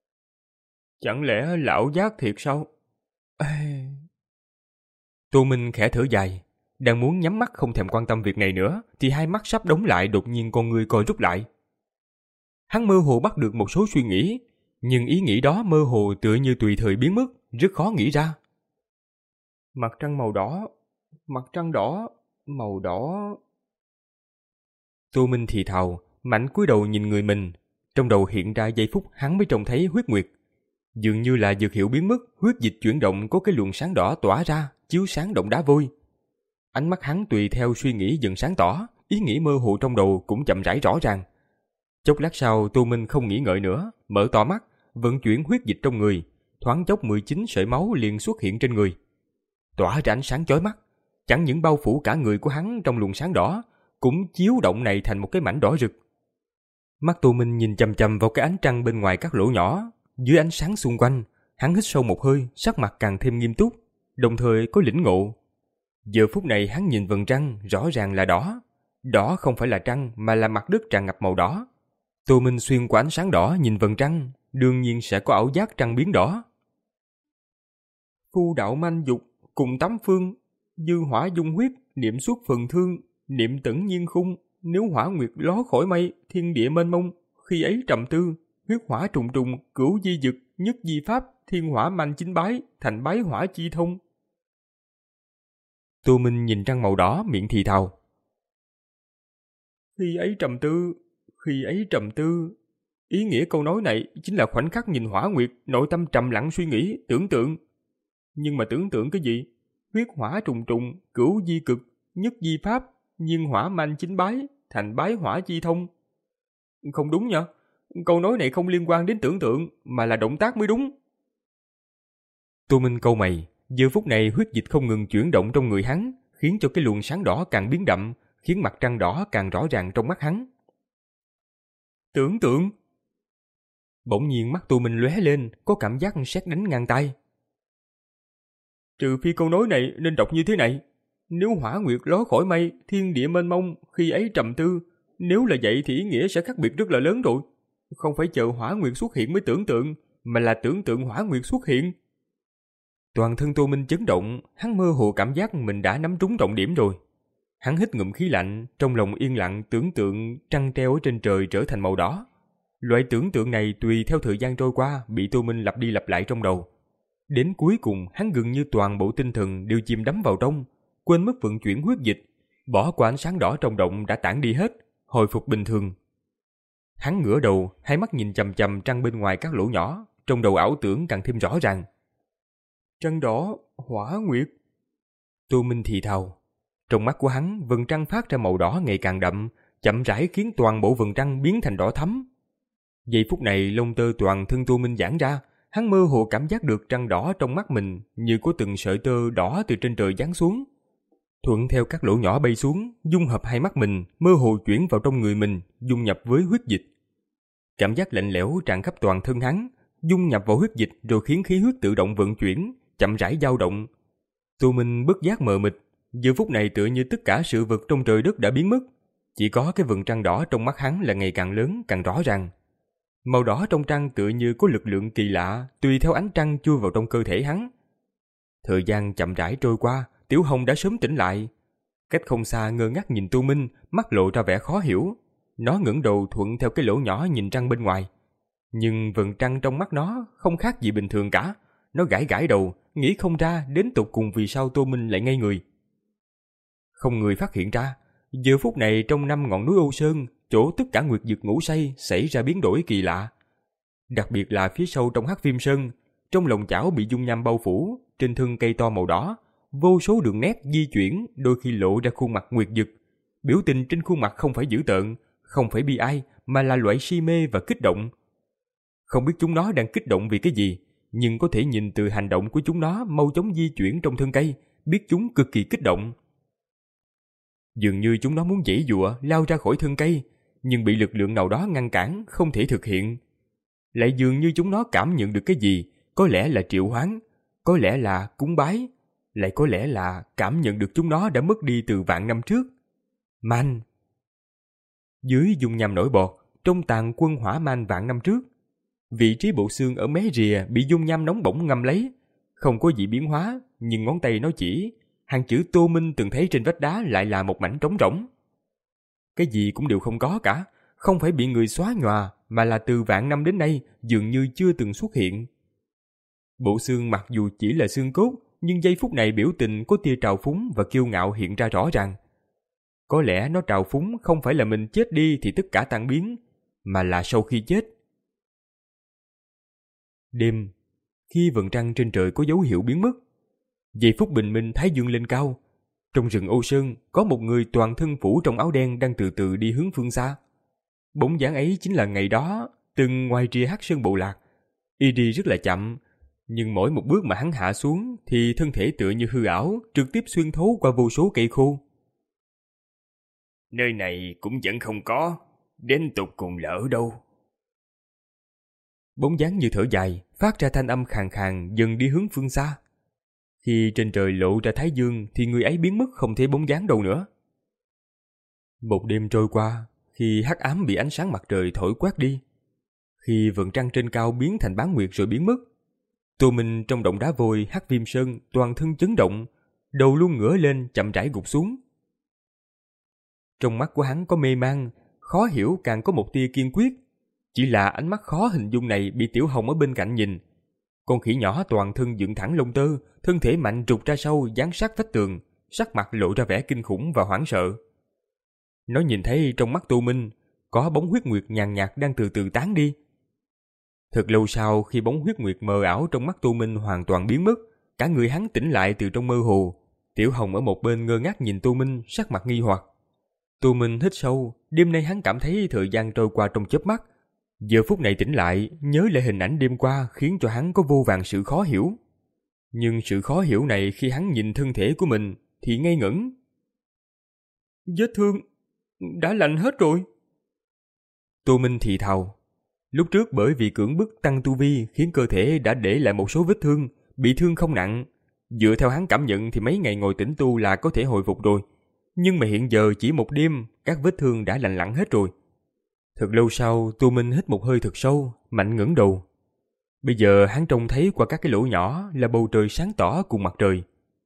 Chẳng lẽ là ảo giác thiệt sao? Ê... Tu Minh khẽ thở dài, Đang muốn nhắm mắt không thèm quan tâm việc này nữa, thì hai mắt sắp đóng lại đột nhiên con người co rút lại. Hắn mơ hồ bắt được một số suy nghĩ, nhưng ý nghĩ đó mơ hồ tựa như tùy thời biến mất, rất khó nghĩ ra. Mặt trăng màu đỏ, mặt trăng đỏ, màu đỏ. Tô Minh thì thào, mạnh cúi đầu nhìn người mình. Trong đầu hiện ra giây phút hắn mới trông thấy huyết nguyệt. Dường như là dược hiệu biến mất, huyết dịch chuyển động có cái luồng sáng đỏ tỏa ra, chiếu sáng động đá vôi. Ánh mắt hắn tùy theo suy nghĩ dần sáng tỏ, ý nghĩ mơ hồ trong đầu cũng chậm rãi rõ ràng. Chốc lát sau, Tô Minh không nghĩ ngợi nữa, mở to mắt, vận chuyển huyết dịch trong người, thoáng chốc mười chín sợi máu liền xuất hiện trên người. Tỏa ra ánh sáng chói mắt, chẳng những bao phủ cả người của hắn trong luồng sáng đỏ, cũng chiếu động này thành một cái mảnh đỏ rực. Mắt Tô Minh nhìn chằm chằm vào cái ánh trăng bên ngoài các lỗ nhỏ, dưới ánh sáng xung quanh, hắn hít sâu một hơi, sắc mặt càng thêm nghiêm túc, đồng thời có lĩnh ngộ. Giờ phút này hắn nhìn vầng trăng, rõ ràng là đỏ. Đỏ không phải là trăng mà là mặt đất tràn ngập màu đỏ. Tô Minh xuyên qua ánh sáng đỏ nhìn vầng trăng, đương nhiên sẽ có ảo giác trăng biến đỏ. Phu đạo manh dục, cùng tám phương, dư hỏa dung huyết, niệm suốt phần thương, niệm tẩn nhiên khung, nếu hỏa nguyệt ló khỏi mây, thiên địa mênh mông, khi ấy trầm tư, huyết hỏa trùng trùng, cửu di dực, nhất di pháp, thiên hỏa manh chính bái, thành bái hỏa chi thông. Tô Minh nhìn trăng màu đỏ, miệng thì thào. Khi ấy trầm tư, khi ấy trầm tư. Ý nghĩa câu nói này chính là khoảnh khắc nhìn hỏa nguyệt, nội tâm trầm lặng suy nghĩ, tưởng tượng. Nhưng mà tưởng tượng cái gì? Huyết hỏa trùng trùng, cửu di cực, nhất di pháp, nhiên hỏa manh chính bái, thành bái hỏa chi thông. Không đúng nhỉ? Câu nói này không liên quan đến tưởng tượng, mà là động tác mới đúng. Tô Minh cau mày, giờ phút này huyết dịch không ngừng chuyển động trong người hắn, khiến cho cái luồng sáng đỏ càng biến đậm, khiến mặt trăng đỏ càng rõ ràng trong mắt hắn. Tưởng tượng. Bỗng nhiên mắt Tô Minh lóe lên, có cảm giác sét đánh ngang tay. Trừ phi câu nói này nên đọc như thế này. Nếu hỏa nguyệt ló khỏi mây, thiên địa mênh mông, khi ấy trầm tư. Nếu là vậy thì ý nghĩa sẽ khác biệt rất là lớn rồi. Không phải chờ hỏa nguyệt xuất hiện mới tưởng tượng, mà là tưởng tượng hỏa nguyệt xuất hiện. Toàn thân Tô Minh chấn động, hắn mơ hồ cảm giác mình đã nắm trúng trọng điểm rồi. Hắn hít ngụm khí lạnh, trong lòng yên lặng tưởng tượng trăng treo ở trên trời trở thành màu đỏ. Loại tưởng tượng này tùy theo thời gian trôi qua bị Tô Minh lặp đi lặp lại trong đầu. Đến cuối cùng hắn gần như toàn bộ tinh thần đều chìm đắm vào trong, quên mất vận chuyển huyết dịch, bỏ qua ánh sáng đỏ trong động đã tản đi hết, hồi phục bình thường. Hắn ngửa đầu, hai mắt nhìn chằm chằm trăng bên ngoài các lỗ nhỏ, trong đầu ảo tưởng càng thêm rõ ràng. Trăng đỏ, hỏa nguyệt. Tô Minh thì thào. Trong mắt của hắn, vầng trăng phát ra màu đỏ ngày càng đậm, chậm rãi khiến toàn bộ vầng trăng biến thành đỏ thắm. Giây phút này lông tơ toàn thân Tô Minh giãn ra, hắn mơ hồ cảm giác được trăng đỏ trong mắt mình như có từng sợi tơ đỏ từ trên trời giáng xuống. Thuận theo các lỗ nhỏ bay xuống, dung hợp hai mắt mình, mơ hồ chuyển vào trong người mình, dung nhập với huyết dịch. Cảm giác lạnh lẽo tràn khắp toàn thân hắn, dung nhập vào huyết dịch rồi khiến khí huyết tự động vận chuyển, chậm rãi dao động. Tô Minh bất giác mờ mịt, giờ phút này tựa như tất cả sự vật trong trời đất đã biến mất, chỉ có cái vầng trăng đỏ trong mắt hắn là ngày càng lớn, càng rõ ràng. Màu đỏ trong trăng tựa như có lực lượng kỳ lạ, tùy theo ánh trăng chui vào trong cơ thể hắn. Thời gian chậm rãi trôi qua, Tiểu Hồng đã sớm tỉnh lại. Cách không xa ngơ ngác nhìn Tô Minh, mắt lộ ra vẻ khó hiểu. Nó ngẩng đầu thuận theo cái lỗ nhỏ nhìn trăng bên ngoài. Nhưng vầng trăng trong mắt nó không khác gì bình thường cả. Nó gãi gãi đầu, nghĩ không ra đến tột cùng vì sao Tô Minh lại ngây người. Không người phát hiện ra, giờ phút này trong năm ngọn núi Ô Sơn, chỗ tất cả nguyệt dực ngủ say xảy ra biến đổi kỳ lạ. Đặc biệt là phía sâu trong Hắc Viêm Sơn, trong lồng chảo bị dung nham bao phủ, trên thân cây to màu đỏ, vô số đường nét di chuyển, đôi khi lộ ra khuôn mặt nguyệt dực. Biểu tình trên khuôn mặt không phải dữ tợn, không phải bi ai, mà là loại si mê và kích động. Không biết chúng nó đang kích động vì cái gì, nhưng có thể nhìn từ hành động của chúng nó mau chóng di chuyển trong thân cây, biết chúng cực kỳ kích động. Dường như chúng nó muốn giãy giụa lao ra khỏi thân cây, nhưng bị lực lượng nào đó ngăn cản, không thể thực hiện. Lại dường như chúng nó cảm nhận được cái gì, có lẽ là triệu hoán, có lẽ là cúng bái, lại có lẽ là cảm nhận được chúng nó đã mất đi từ vạn năm trước. Man. Dưới dung nham nổi bọt, trong tàn quân hỏa man vạn năm trước, vị trí bộ xương ở mé rìa bị dung nham nóng bỏng ngâm lấy, không có gì biến hóa, nhưng ngón tay nó chỉ, Hàng chữ Tô Minh từng thấy trên vách đá lại là một mảnh trống rỗng. Cái gì cũng đều không có cả, không phải bị người xóa nhòa, mà là từ vạn năm đến nay dường như chưa từng xuất hiện. Bộ xương mặc dù chỉ là xương cốt, nhưng giây phút này biểu tình có tia trào phúng và kiêu ngạo hiện ra rõ ràng. Có lẽ nó trào phúng không phải là mình chết đi thì tất cả tan biến, mà là sau khi chết. Đêm, khi vầng trăng trên trời có dấu hiệu biến mất, giây phút bình minh thái dương lên cao, trong rừng Ô Sơn có một người toàn thân phủ trong áo đen đang từ từ đi hướng phương xa. Bóng dáng ấy chính là ngày đó từng ngoài rìa Hắc Sơn bộ lạc. Y đi rất là chậm, nhưng mỗi một bước mà hắn hạ xuống thì thân thể tựa như hư ảo, trực tiếp xuyên thấu qua vô số cây khô. Nơi này cũng vẫn không có, đến tục cùng lỡ đâu. Bóng dáng như thở dài, phát ra thanh âm khàn khàn dần đi hướng phương xa. Khi trên trời lộ ra thái dương thì người ấy biến mất không thấy bóng dáng đâu nữa. Một đêm trôi qua, khi hắc ám bị ánh sáng mặt trời thổi quét đi, khi vầng trăng trên cao biến thành bán nguyệt rồi biến mất, Tô Minh trong động đá vôi Hắc Viêm Sơn toàn thân chấn động, đầu luôn ngửa lên chậm rãi gục xuống. Trong mắt của hắn có mê man, khó hiểu càng có một tia kiên quyết. Chỉ là ánh mắt khó hình dung này bị Tiểu Hồng ở bên cạnh nhìn. Con khỉ nhỏ toàn thân dựng thẳng lông tơ, thân thể mạnh rụt ra sau dán sát vách tường, sắc mặt lộ ra vẻ kinh khủng và hoảng sợ. Nó nhìn thấy trong mắt Tô Minh có bóng huyết nguyệt nhàn nhạt đang từ từ tán đi. Thật lâu sau, khi bóng huyết nguyệt mờ ảo trong mắt Tô Minh hoàn toàn biến mất, cả người hắn tỉnh lại từ trong mơ hồ. Tiểu Hồng ở một bên ngơ ngác nhìn Tô Minh, sắc mặt nghi hoặc. Tô Minh hít sâu, đêm nay hắn cảm thấy thời gian trôi qua trong chớp mắt. Giờ phút này tỉnh lại, nhớ lại hình ảnh đêm qua khiến cho hắn có vô vàn sự khó hiểu. Nhưng sự khó hiểu này khi hắn nhìn thân thể của mình thì ngây ngẩn. Vết thương đã lành hết rồi. Tô Minh thì thào. Lúc trước bởi vì cưỡng bức tăng tu vi khiến cơ thể đã để lại một số vết thương, bị thương không nặng. Dựa theo hắn cảm nhận thì mấy ngày ngồi tĩnh tu là có thể hồi phục rồi. Nhưng mà hiện giờ chỉ một đêm, các vết thương đã lành lặn hết rồi. Thật lâu sau, Tô Minh hít một hơi thật sâu, mạnh ngẩng đầu. Bây giờ hắn trông thấy qua các cái lỗ nhỏ là bầu trời sáng tỏ cùng mặt trời.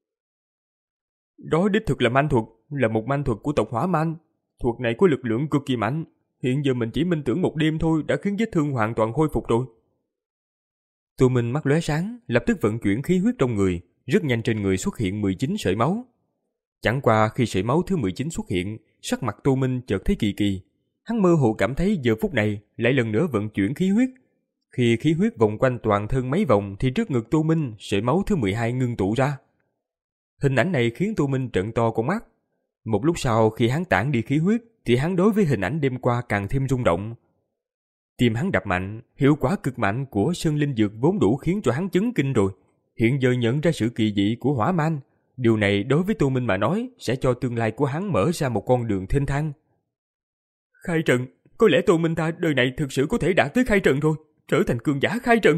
Đó đích thực là manh thuật, là một manh thuật của tộc Hỏa Manh. Thuật này có lực lượng cực kỳ mạnh. Hiện giờ mình chỉ minh tưởng một đêm thôi đã khiến vết thương hoàn toàn khôi phục rồi. Tô Minh mắt lóe sáng, lập tức vận chuyển khí huyết trong người, rất nhanh trên người xuất hiện mười chín sợi máu. Chẳng qua khi sợi máu thứ mười chín xuất hiện, sắc mặt Tô Minh chợt thấy kỳ kỳ. Hắn mơ hồ cảm thấy giờ phút này lại lần nữa vận chuyển khí huyết. Khi khí huyết vòng quanh toàn thân mấy vòng thì trước ngực Tô Minh sợi máu thứ mười hai ngưng tụ ra. Hình ảnh này khiến Tô Minh trợn to con mắt. Một lúc sau khi hắn tản đi khí huyết thì hắn đối với hình ảnh đêm qua càng thêm rung động. Tim hắn đập mạnh, hiệu quả cực mạnh của Sơn Linh Dược vốn đủ khiến cho hắn chấn kinh rồi. Hiện giờ nhận ra sự kỳ dị của Hỏa Man, điều này đối với Tô Minh mà nói sẽ cho tương lai của hắn mở ra một con đường thênh thang. Khai trận, có lẽ Tô Minh ta đời này thực sự có thể đạt tới khai trận rồi, trở thành cường giả khai trận.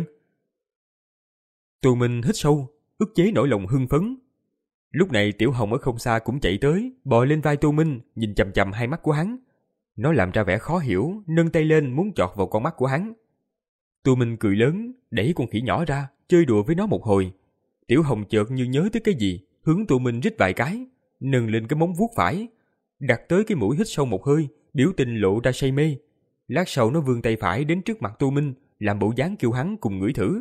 Tô Minh hít sâu, ức chế nỗi lòng hưng phấn. Lúc này Tiểu Hồng ở không xa cũng chạy tới, bò lên vai Tô Minh, nhìn chằm chằm hai mắt của hắn. Nó làm ra vẻ khó hiểu, nâng tay lên muốn chọt vào con mắt của hắn. Tô Minh cười lớn, đẩy con khỉ nhỏ ra, chơi đùa với nó một hồi. Tiểu Hồng chợt như nhớ tới cái gì, hướng Tô Minh rít vài cái, nâng lên cái móng vuốt phải, đặt tới cái mũi hít sâu một hơi, biểu tình lộ ra say mê. Lát sau nó vươn tay phải đến trước mặt Tô Minh, làm bộ dáng kêu hắn cùng ngửi thử.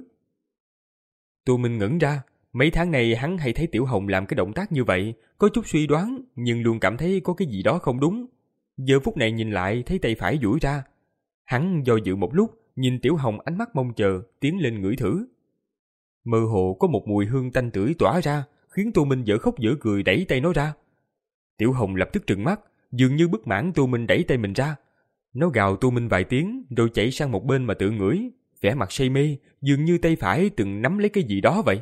Tô Minh ngẩn ra, mấy tháng này hắn hay thấy Tiểu Hồng làm cái động tác như vậy, có chút suy đoán, nhưng luôn cảm thấy có cái gì đó không đúng. Giờ phút này nhìn lại thấy tay phải duỗi ra. Hắn do dự một lúc, nhìn Tiểu Hồng ánh mắt mong chờ, tiến lên ngửi thử. Mơ hồ có một mùi hương tanh tưởi tỏa ra, khiến Tô Minh dở khóc dở cười đẩy tay nó ra. Tiểu Hồng lập tức trừng mắt, dường như bất mãn Tô Minh đẩy tay mình ra. Nó gào Tô Minh vài tiếng, rồi chạy sang một bên mà tự ngửi, vẻ mặt say mê, dường như tay phải từng nắm lấy cái gì đó vậy.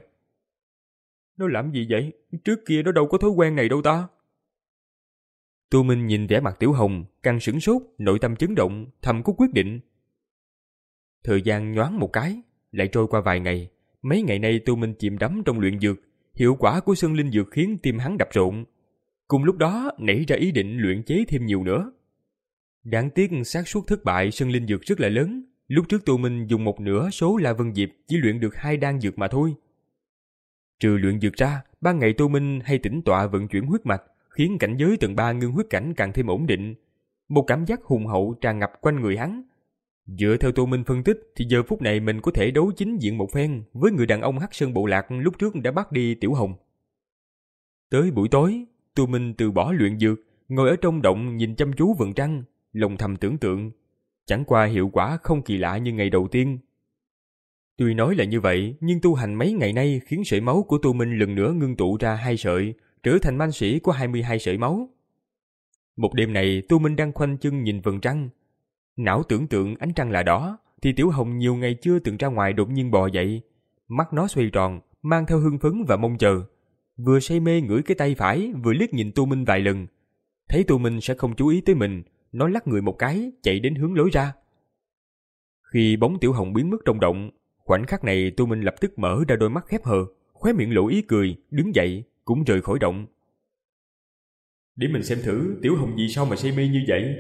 Nó làm gì vậy? Trước kia nó đâu có thói quen này đâu ta. Tô Minh nhìn vẻ mặt Tiểu Hồng, càng sửng sốt, nội tâm chấn động, thầm có quyết định. Thời gian nhoáng một cái, lại trôi qua vài ngày. Mấy ngày nay Tô Minh chìm đắm trong luyện dược, hiệu quả của Sơn Linh Dược khiến tim hắn đập rộn. Cùng lúc đó nảy ra ý định luyện chế thêm nhiều nữa. Đáng tiếc xác suất thất bại Sơn Linh Dược rất là lớn. Lúc trước Tô Minh dùng một nửa số La Vân Diệp chỉ luyện được hai đan dược mà thôi. Trừ luyện dược ra, ban ngày Tô Minh hay tĩnh tọa vận chuyển huyết mạch, khiến cảnh giới tầng ba ngưng huyết cảnh càng thêm ổn định. Một cảm giác hùng hậu tràn ngập quanh người hắn. Dựa theo Tô Minh phân tích thì giờ phút này mình có thể đấu chính diện một phen với người đàn ông Hắc Sơn bộ lạc lúc trước đã bắt đi Tiểu Hồng. Tới buổi tối, Tô Minh từ bỏ luyện dược, ngồi ở trong động nhìn chăm chú vầng trăng, lòng thầm tưởng tượng. Chẳng qua hiệu quả không kỳ lạ như ngày đầu tiên. Tuy nói là như vậy, nhưng tu hành mấy ngày nay khiến sợi máu của Tô Minh lần nữa ngưng tụ ra hai sợi, trở thành man sĩ có hai mươi hai sợi máu. Một đêm này, Tô Minh đang khoanh chân nhìn vầng trăng. Não tưởng tượng ánh trăng là đỏ, thì Tiểu Hồng nhiều ngày chưa từng ra ngoài đột nhiên bò dậy. Mắt nó xoay tròn, mang theo hưng phấn và mong chờ. Vừa say mê ngửi cái tay phải, vừa liếc nhìn Tô Minh vài lần. Thấy Tô Minh sẽ không chú ý tới mình, nó lắc người một cái, chạy đến hướng lối ra. Khi bóng Tiểu Hồng biến mất trong động, khoảnh khắc này Tô Minh lập tức mở ra đôi mắt khép hờ, khóe miệng lộ ý cười, đứng dậy, cũng rời khỏi động. Để mình xem thử Tiểu Hồng vì sao mà say mê như vậy.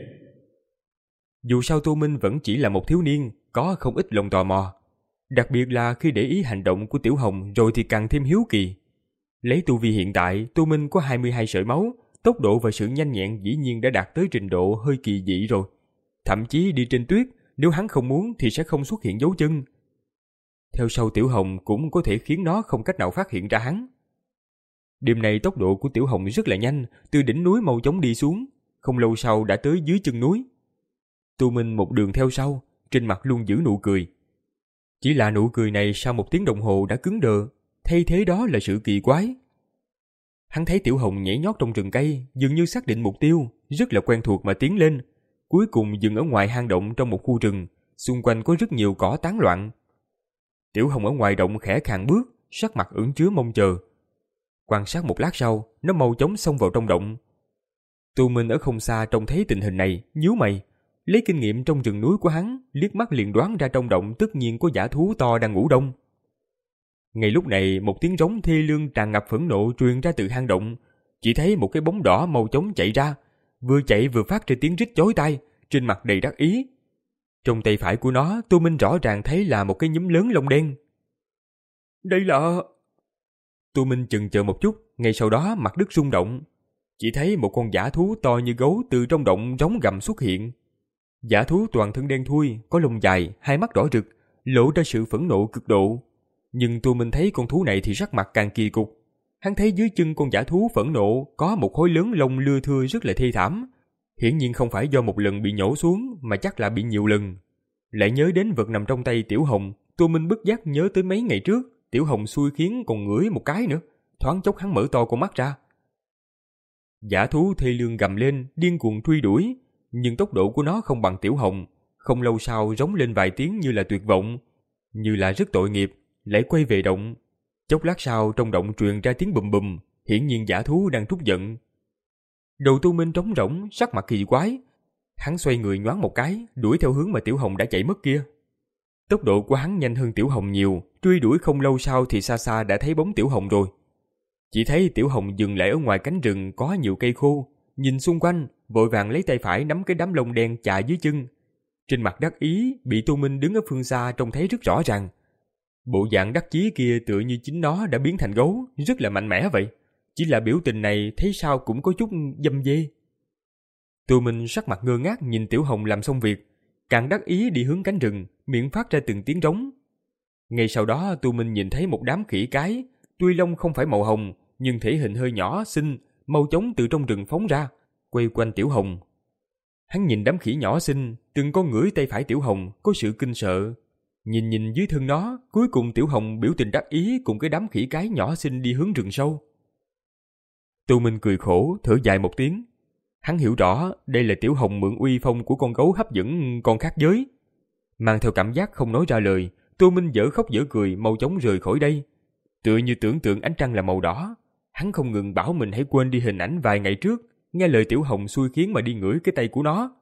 Dù sao Tô Minh vẫn chỉ là một thiếu niên, có không ít lòng tò mò. Đặc biệt là khi để ý hành động của Tiểu Hồng rồi thì càng thêm hiếu kỳ. Lấy tu vi hiện tại, Tô Minh có hai mươi hai sợi máu, tốc độ và sự nhanh nhẹn dĩ nhiên đã đạt tới trình độ hơi kỳ dị rồi. Thậm chí đi trên tuyết, nếu hắn không muốn thì sẽ không xuất hiện dấu chân. Theo sau Tiểu Hồng cũng có thể khiến nó không cách nào phát hiện ra hắn. Đêm nay tốc độ của Tiểu Hồng rất là nhanh, từ đỉnh núi mau chóng đi xuống, không lâu sau đã tới dưới chân núi. Tô Minh một đường theo sau, trên mặt luôn giữ nụ cười. Chỉ là nụ cười này sau một tiếng đồng hồ đã cứng đờ, thay thế đó là sự kỳ quái. Hắn thấy Tiểu Hồng nhảy nhót trong rừng cây, dường như xác định mục tiêu, rất là quen thuộc mà tiến lên. Cuối cùng dừng ở ngoài hang động trong một khu rừng, xung quanh có rất nhiều cỏ tán loạn. Tiểu Hồng ở ngoài động khẽ khàng bước, sắc mặt ẩn chứa mong chờ. Quan sát một lát sau, nó mau chóng xông vào trong động. Tô Minh ở không xa trông thấy tình hình này, nhíu mày. Lấy kinh nghiệm trong rừng núi của hắn, liếc mắt liền đoán ra trong động tất nhiên có dã thú to đang ngủ đông. Ngay lúc này, một tiếng rống thê lương tràn ngập phẫn nộ truyền ra từ hang động. Chỉ thấy một cái bóng đỏ mau chóng chạy ra, vừa chạy vừa phát ra tiếng rít chói tai, trên mặt đầy đắc ý. Trong tay phải của nó, Tô Minh rõ ràng thấy là một cái nhúm lớn lông đen. Đây là... Tô Minh chần chờ một chút, ngay sau đó mặt đất rung động. Chỉ thấy một con dã thú to như gấu từ trong động rống gầm xuất hiện. Dã thú toàn thân đen thui, có lông dài, hai mắt đỏ rực, lộ ra sự phẫn nộ cực độ. Nhưng Tô Minh thấy con thú này thì sắc mặt càng kỳ cục. Hắn thấy dưới chân con dã thú phẫn nộ có một khối lớn lông lưa thưa rất là thê thảm. Hiển nhiên không phải do một lần bị nhổ xuống mà chắc là bị nhiều lần. Lại nhớ đến vật nằm trong tay Tiểu Hồng, Tô Minh bất giác nhớ tới mấy ngày trước Tiểu Hồng xui khiến còn ngửi một cái nữa. Thoáng chốc hắn mở to con mắt ra. Dã thú thê lương gầm lên, điên cuồng truy đuổi, nhưng tốc độ của nó không bằng Tiểu Hồng. Không lâu sau rống lên vài tiếng như là tuyệt vọng, như là rất tội nghiệp, lại quay về động. Chốc lát sau trong động truyền ra tiếng bùm bùm, hiển nhiên dã thú đang trút giận. Đầu Tô Minh trống rỗng, sắc mặt kỳ quái. Hắn xoay người nhoáng một cái, đuổi theo hướng mà Tiểu Hồng đã chạy mất kia. Tốc độ của hắn nhanh hơn Tiểu Hồng nhiều, truy đuổi không lâu sau thì xa xa đã thấy bóng Tiểu Hồng rồi. Chỉ thấy Tiểu Hồng dừng lại ở ngoài cánh rừng có nhiều cây khô, nhìn xung quanh, vội vàng lấy tay phải nắm cái đám lông đen chà dưới chân. Trên mặt đắc ý, bị Tô Minh đứng ở phương xa trông thấy rất rõ ràng. Bộ dạng đắc chí kia tựa như chính nó đã biến thành gấu, rất là mạnh mẽ vậy. Chỉ là biểu tình này thấy sao cũng có chút dâm dê. Tô Minh sắc mặt ngơ ngác nhìn Tiểu Hồng làm xong việc, càng đắc ý đi hướng cánh rừng, miệng phát ra từng tiếng rống. Ngay sau đó Tô Minh nhìn thấy một đám khỉ cái, tuy lông không phải màu hồng, nhưng thể hình hơi nhỏ xinh, mau chóng từ trong rừng phóng ra, quay quanh Tiểu Hồng. Hắn nhìn đám khỉ nhỏ xinh, từng con ngửi tay phải Tiểu Hồng có sự kinh sợ. Nhìn nhìn dưới thân nó, cuối cùng Tiểu Hồng biểu tình đắc ý cùng cái đám khỉ cái nhỏ xinh đi hướng rừng sâu. Tô Minh cười khổ, thở dài một tiếng. Hắn hiểu rõ đây là Tiểu Hồng mượn uy phong của con gấu hấp dẫn con khác giới. Mang theo cảm giác không nói ra lời, Tô Minh dở khóc dở cười mau chóng rời khỏi đây. Tựa như tưởng tượng ánh trăng là màu đỏ, hắn không ngừng bảo mình hãy quên đi hình ảnh vài ngày trước, nghe lời Tiểu Hồng xui khiến mà đi ngửi cái tay của nó.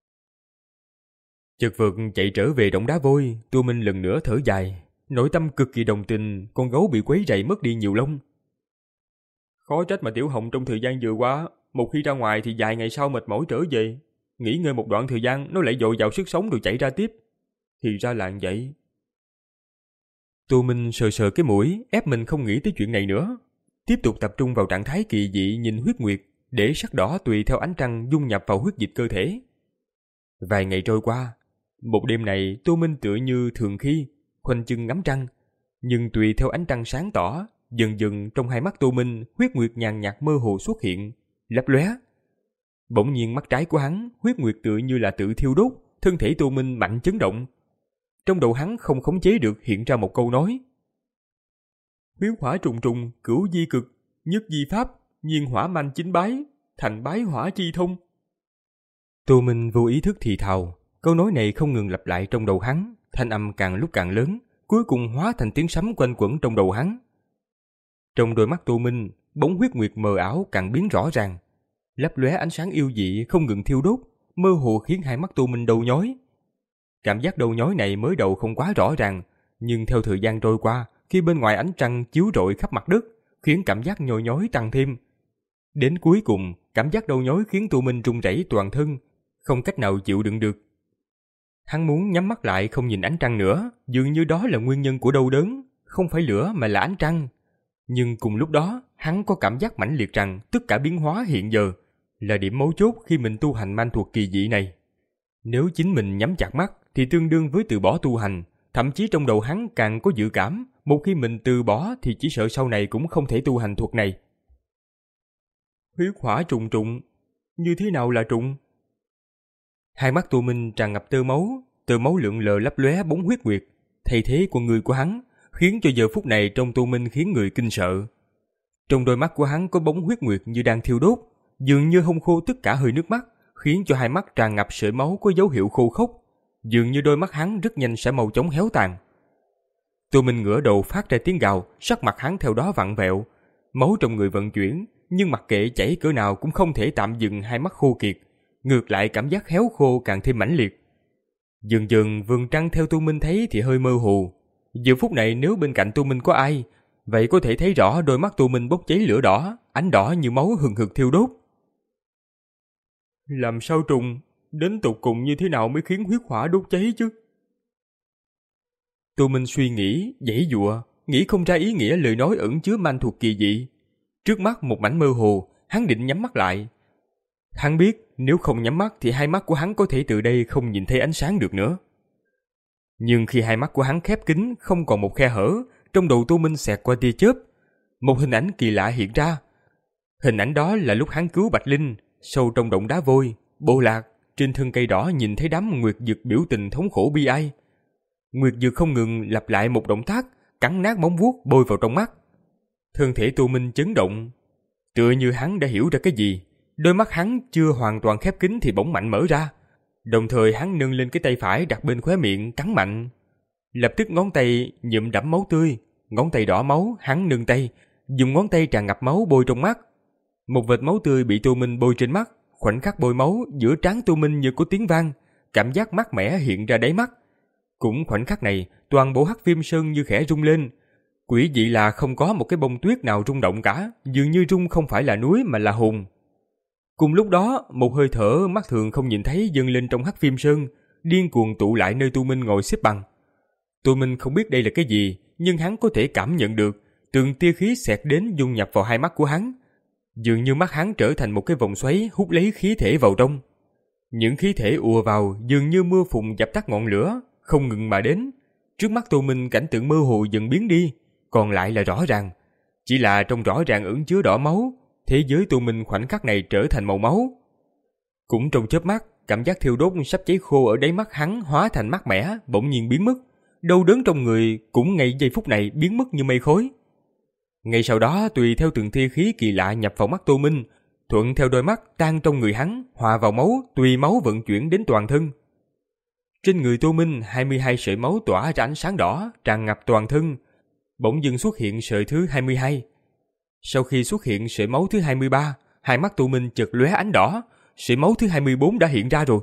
Chật vật chạy trở về động đá vôi, Tô Minh lần nữa thở dài, nội tâm cực kỳ đồng tình con gấu bị quấy rầy mất đi nhiều lông. Khó trách mà Tiểu Hồng trong thời gian vừa qua, một khi ra ngoài thì vài ngày sau mệt mỏi trở về, nghỉ ngơi một đoạn thời gian nó lại dội vào sức sống rồi chạy ra tiếp. Thì ra là vậy. Tô Minh sờ sờ cái mũi, ép mình không nghĩ tới chuyện này nữa. Tiếp tục tập trung vào trạng thái kỳ dị nhìn huyết nguyệt, để sắc đỏ tùy theo ánh trăng dung nhập vào huyết dịch cơ thể. Vài ngày trôi qua, một đêm này Tô Minh tựa như thường khi, khoanh chân ngắm trăng. Nhưng tùy theo ánh trăng sáng tỏ, dần dần trong hai mắt Tô Minh, huyết nguyệt nhàn nhạt mơ hồ xuất hiện, lấp lóe. Bỗng nhiên mắt trái của hắn, huyết nguyệt tựa như là tự thiêu đốt, thân thể Tô Minh mạnh chấn động. Trong đầu hắn không khống chế được hiện ra một câu nói. Huyết hỏa trùng trùng, cửu di cực, nhất di pháp, nhiên hỏa manh chính bái, thành bái hỏa chi thông. Tô Minh vô ý thức thì thào, câu nói này không ngừng lặp lại trong đầu hắn, thanh âm càng lúc càng lớn, cuối cùng hóa thành tiếng sấm quanh quẩn trong đầu hắn. Trong đôi mắt Tô Minh, bóng huyết nguyệt mờ ảo càng biến rõ ràng, lấp lóe ánh sáng yêu dị không ngừng thiêu đốt, mơ hồ khiến hai mắt Tô Minh đau nhói. Cảm giác đau nhói này mới đầu không quá rõ ràng, nhưng theo thời gian trôi qua, khi bên ngoài ánh trăng chiếu rọi khắp mặt đất, khiến cảm giác nhồi nhói tăng thêm. Đến cuối cùng, cảm giác đau nhói khiến Tô Minh run rẩy toàn thân, không cách nào chịu đựng được. Hắn muốn nhắm mắt lại không nhìn ánh trăng nữa, dường như đó là nguyên nhân của đau đớn, không phải lửa mà là ánh trăng. Nhưng cùng lúc đó, hắn có cảm giác mãnh liệt rằng tất cả biến hóa hiện giờ là điểm mấu chốt khi mình tu hành man thuật kỳ dị này. Nếu chính mình nhắm chặt mắt thì tương đương với từ bỏ tu hành, thậm chí trong đầu hắn càng có dự cảm, một khi mình từ bỏ thì chỉ sợ sau này cũng không thể tu hành thuật này. Huyết hỏa trùng trùng, như thế nào là trùng? Hai mắt Tô Minh tràn ngập tơ máu, tơ máu lượn lờ lấp lóe bóng huyết nguyệt, thay thế con người của hắn, khiến cho giờ phút này trong Tô Minh khiến người kinh sợ. Trong đôi mắt của hắn có bóng huyết nguyệt như đang thiêu đốt, dường như hong khô tất cả hơi nước mắt, khiến cho hai mắt tràn ngập sợi máu có dấu hiệu khô khốc, dường như đôi mắt hắn rất nhanh sẽ mau chóng héo tàn. Tô Minh ngửa đầu phát ra tiếng gào, sắc mặt hắn theo đó vặn vẹo, máu trong người vận chuyển, nhưng mặc kệ chảy cỡ nào cũng không thể tạm dừng hai mắt khô kiệt, ngược lại cảm giác héo khô càng thêm mãnh liệt. Dần dần vầng trăng theo Tô Minh thấy thì hơi mơ hồ. Giờ phút này nếu bên cạnh Tô Minh có ai, vậy có thể thấy rõ đôi mắt Tô Minh bốc cháy lửa đỏ, ánh đỏ như máu hừng hực thiêu đốt. Làm sao trùng, đến tột cùng như thế nào mới khiến huyết hỏa đốt cháy chứ? Tô Minh suy nghĩ, giãy giụa, nghĩ không ra ý nghĩa lời nói ẩn chứa man thuật kỳ dị. Trước mắt một mảnh mơ hồ, hắn định nhắm mắt lại. Hắn biết nếu không nhắm mắt thì hai mắt của hắn có thể từ đây không nhìn thấy ánh sáng được nữa. Nhưng khi hai mắt của hắn khép kín, không còn một khe hở, trong đầu Tô Minh xẹt qua tia chớp, một hình ảnh kỳ lạ hiện ra. Hình ảnh đó là lúc hắn cứu Bạch Linh, sâu trong động đá vôi, bộ lạc, trên thân cây đỏ nhìn thấy đám nguyệt dực biểu tình thống khổ bi ai. Nguyệt dực không ngừng lặp lại một động tác, cắn nát móng vuốt bôi vào trong mắt. Thân thể Tô Minh chấn động, tựa như hắn đã hiểu ra cái gì. Đôi mắt hắn chưa hoàn toàn khép kín thì bỗng mạnh mở ra. Đồng thời hắn nâng lên cái tay phải đặt bên khóe miệng cắn mạnh. Lập tức ngón tay nhuộm đẫm máu tươi, ngón tay đỏ máu, hắn nâng tay, dùng ngón tay tràn ngập máu bôi trong mắt. Một vệt máu tươi bị Tô Minh bôi trên mắt, khoảnh khắc bôi máu, giữa trán Tô Minh như có tiếng vang, cảm giác mát mẻ hiện ra đáy mắt. Cũng khoảnh khắc này, toàn bộ Hắc Viêm Sơn như khẽ rung lên. Quỷ dị là không có một cái bông tuyết nào rung động cả, dường như rung không phải là núi mà là hùng. Cùng lúc đó, một hơi thở mắt thường không nhìn thấy dâng lên trong Hắc Viêm Sơn, điên cuồng tụ lại nơi Tô Minh ngồi xếp bằng. Tô Minh không biết đây là cái gì, nhưng hắn có thể cảm nhận được, từng tia khí xẹt đến dung nhập vào hai mắt của hắn. Dường như mắt hắn trở thành một cái vòng xoáy hút lấy khí thể vào trong. Những khí thể ùa vào dường như mưa phùn dập tắt ngọn lửa, không ngừng mà đến. Trước mắt Tô Minh cảnh tượng mơ hồ dần biến đi, còn lại là rõ ràng. Chỉ là trong rõ ràng ẩn chứa đỏ máu, thế giới Tô Minh khoảnh khắc này trở thành màu máu. Cũng trong chớp mắt, cảm giác thiêu đốt sắp cháy khô ở đáy mắt hắn hóa thành mát mẻ, bỗng nhiên biến mất. Đau đớn trong người cũng ngay giây phút này biến mất như mây khói. Ngay sau đó, tùy theo từng tia khí kỳ lạ nhập vào mắt Tô Minh, thuận theo đôi mắt tan trong người hắn, hòa vào máu, tùy máu vận chuyển đến toàn thân. Trên người Tô Minh, hai mươi hai sợi máu tỏa ra ánh sáng đỏ, tràn ngập toàn thân. Bỗng dưng xuất hiện sợi thứ hai mươi hai. Sau khi xuất hiện sợi máu thứ hai mươi ba, hai mắt Tô Minh chợt lóe ánh đỏ, sợi máu thứ hai mươi bốn đã hiện ra rồi.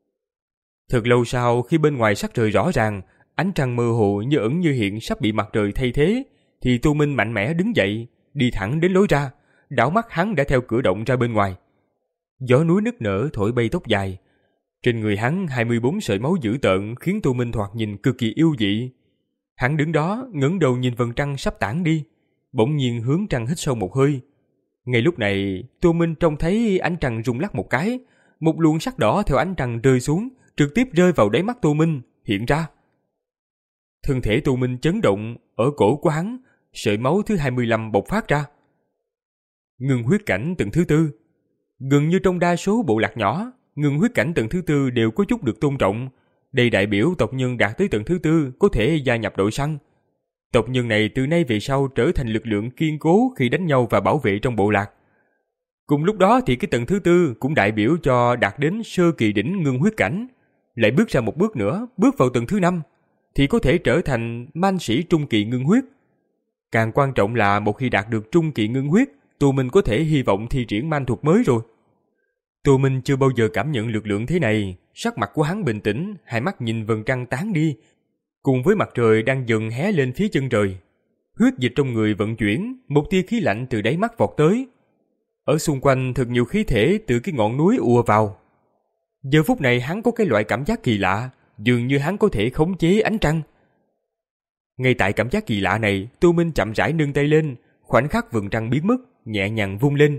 Thật lâu sau, khi bên ngoài sắc trời rõ ràng, ánh trăng mơ hồ như ẩn như hiện sắp bị mặt trời thay thế, thì Tô Minh mạnh mẽ đứng dậy, đi thẳng đến lối ra, đảo mắt hắn đã theo cửa động ra bên ngoài. Gió núi nức nở thổi bay tóc dài. Trên người hắn hai mươi bốn sợi máu dữ tợn khiến Tô Minh thoạt nhìn cực kỳ yêu dị. Hắn đứng đó, ngẩng đầu nhìn vầng trăng sắp tản đi, bỗng nhiên hướng trăng hít sâu một hơi. Ngay lúc này, Tô Minh trông thấy ánh trăng rung lắc một cái, một luồng sắc đỏ theo ánh trăng rơi xuống, trực tiếp rơi vào đáy mắt Tô Minh, hiện ra. Thân thể Tô Minh chấn động, ở cổ của hắn, sợi máu thứ hai mươi lăm bộc phát ra. Ngưng huyết cảnh tầng thứ tư. Gần như trong đa số bộ lạc nhỏ, ngưng huyết cảnh tầng thứ tư đều có chút được tôn trọng. Đây đại biểu tộc nhân đạt tới tầng thứ tư có thể gia nhập đội săn. Tộc nhân này từ nay về sau trở thành lực lượng kiên cố khi đánh nhau và bảo vệ trong bộ lạc. Cùng lúc đó thì cái tầng thứ tư cũng đại biểu cho đạt đến sơ kỳ đỉnh ngưng huyết cảnh. Lại bước ra một bước nữa, bước vào tầng thứ năm, thì có thể trở thành man sĩ trung kỳ ngưng huyết. Càng quan trọng là một khi đạt được trung kỳ ngưng huyết, Tô Minh có thể hy vọng thi triển man thuật mới rồi. Tô Minh chưa bao giờ cảm nhận lực lượng thế này, sắc mặt của hắn bình tĩnh, hai mắt nhìn vầng trăng tán đi, cùng với mặt trời đang dần hé lên phía chân trời. Huyết dịch trong người vận chuyển, một tia khí lạnh từ đáy mắt vọt tới. Ở xung quanh thật nhiều khí thể từ cái ngọn núi ùa vào. Giờ phút này hắn có cái loại cảm giác kỳ lạ, dường như hắn có thể khống chế ánh trăng. Ngay tại cảm giác kỳ lạ này, Tô Minh chậm rãi nâng tay lên, khoảnh khắc vầng trăng biến mất, nhẹ nhàng vung lên.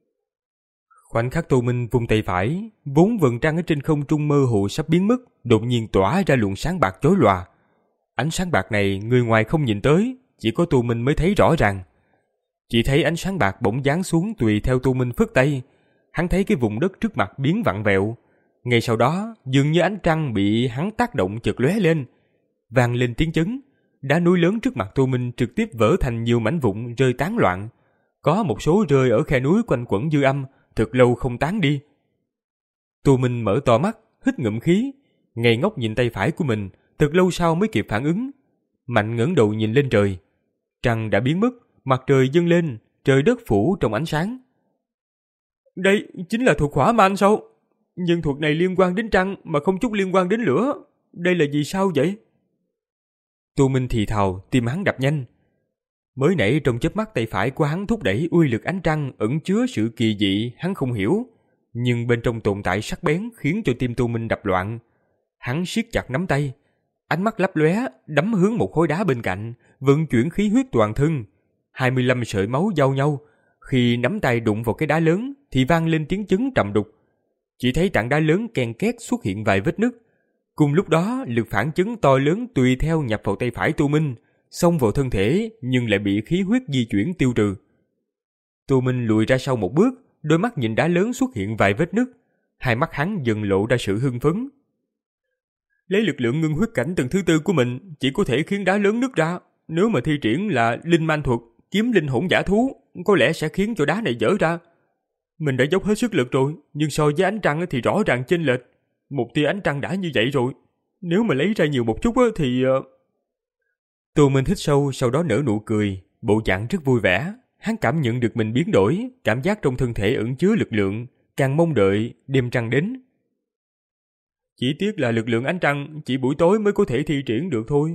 Khoảnh khắc Tô Minh vung tay phải, vốn vầng trăng ở trên không trung mơ hồ sắp biến mất, đột nhiên tỏa ra luồng sáng bạc chói lòa. Ánh sáng bạc này người ngoài không nhìn tới, chỉ có Tô Minh mới thấy rõ ràng. Chỉ thấy ánh sáng bạc bỗng giáng xuống tùy theo Tô Minh phất tay, hắn thấy cái vùng đất trước mặt biến vặn vẹo. Ngay sau đó, dường như ánh trăng bị hắn tác động chợt lóe lên, vang lên tiếng chấn. Đá núi lớn trước mặt Tô Minh trực tiếp vỡ thành nhiều mảnh vụn rơi tán loạn. Có một số rơi ở khe núi quanh quẩn dư âm, thật lâu không tán đi. Tô Minh mở to mắt, hít ngụm khí, ngây ngốc nhìn tay phải của mình, thật lâu sau mới kịp phản ứng. Mạnh ngẩng đầu nhìn lên trời. Trăng đã biến mất, mặt trời dâng lên, trời đất phủ trong ánh sáng. Đây chính là thuật hỏa man sao? Nhưng thuật này liên quan đến trăng mà không chút liên quan đến lửa. Đây là vì sao vậy? Tô Minh thì thào, tim hắn đập nhanh. Mới nãy trong chớp mắt tay phải của hắn thúc đẩy uy lực ánh trăng ẩn chứa sự kỳ dị hắn không hiểu, nhưng bên trong tồn tại sắc bén khiến cho tim Tô Minh đập loạn. Hắn siết chặt nắm tay, ánh mắt lấp lóe, đấm hướng một khối đá bên cạnh, vận chuyển khí huyết toàn thân. hai mươi lăm sợi máu giao nhau, khi nắm tay đụng vào cái đá lớn thì vang lên tiếng chấn trầm đục. Chỉ thấy tảng đá lớn ken két xuất hiện vài vết nứt. Cùng lúc đó, lực phản chấn to lớn tùy theo nhập vào tay phải Tô Minh, xông vào thân thể nhưng lại bị khí huyết di chuyển tiêu trừ. Tô Minh lùi ra sau một bước, đôi mắt nhìn đá lớn xuất hiện vài vết nứt, hai mắt hắn dần lộ ra sự hưng phấn. Lấy lực lượng ngưng huyết cảnh tầng thứ tư của mình, chỉ có thể khiến đá lớn nứt ra. Nếu mà thi triển là linh man thuật, kiếm linh hỗn giả thú, có lẽ sẽ khiến cho đá này vỡ ra. Mình đã dốc hết sức lực rồi, nhưng so với ánh trăng thì rõ ràng chênh lệch. Một tia ánh trăng đã như vậy rồi, nếu mà lấy ra nhiều một chút thì... Tô Minh hít sâu, sau đó nở nụ cười, bộ dạng rất vui vẻ. Hắn cảm nhận được mình biến đổi, cảm giác trong thân thể ẩn chứa lực lượng, càng mong đợi đêm trăng đến. Chỉ tiếc là lực lượng ánh trăng chỉ buổi tối mới có thể thi triển được thôi.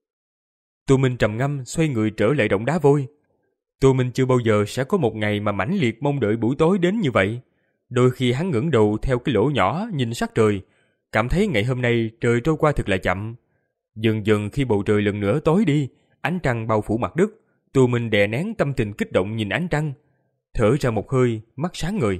Tô Minh trầm ngâm, xoay người trở lại động đá vôi. Tô Minh chưa bao giờ sẽ có một ngày mà mãnh liệt mong đợi buổi tối đến như vậy. Đôi khi hắn ngẩng đầu theo cái lỗ nhỏ nhìn sắc trời, cảm thấy ngày hôm nay trời trôi qua thật là chậm. Dần dần khi bầu trời lần nữa tối đi, ánh trăng bao phủ mặt đất, Tô Minh đè nén tâm tình kích động nhìn ánh trăng, thở ra một hơi, mắt sáng ngời.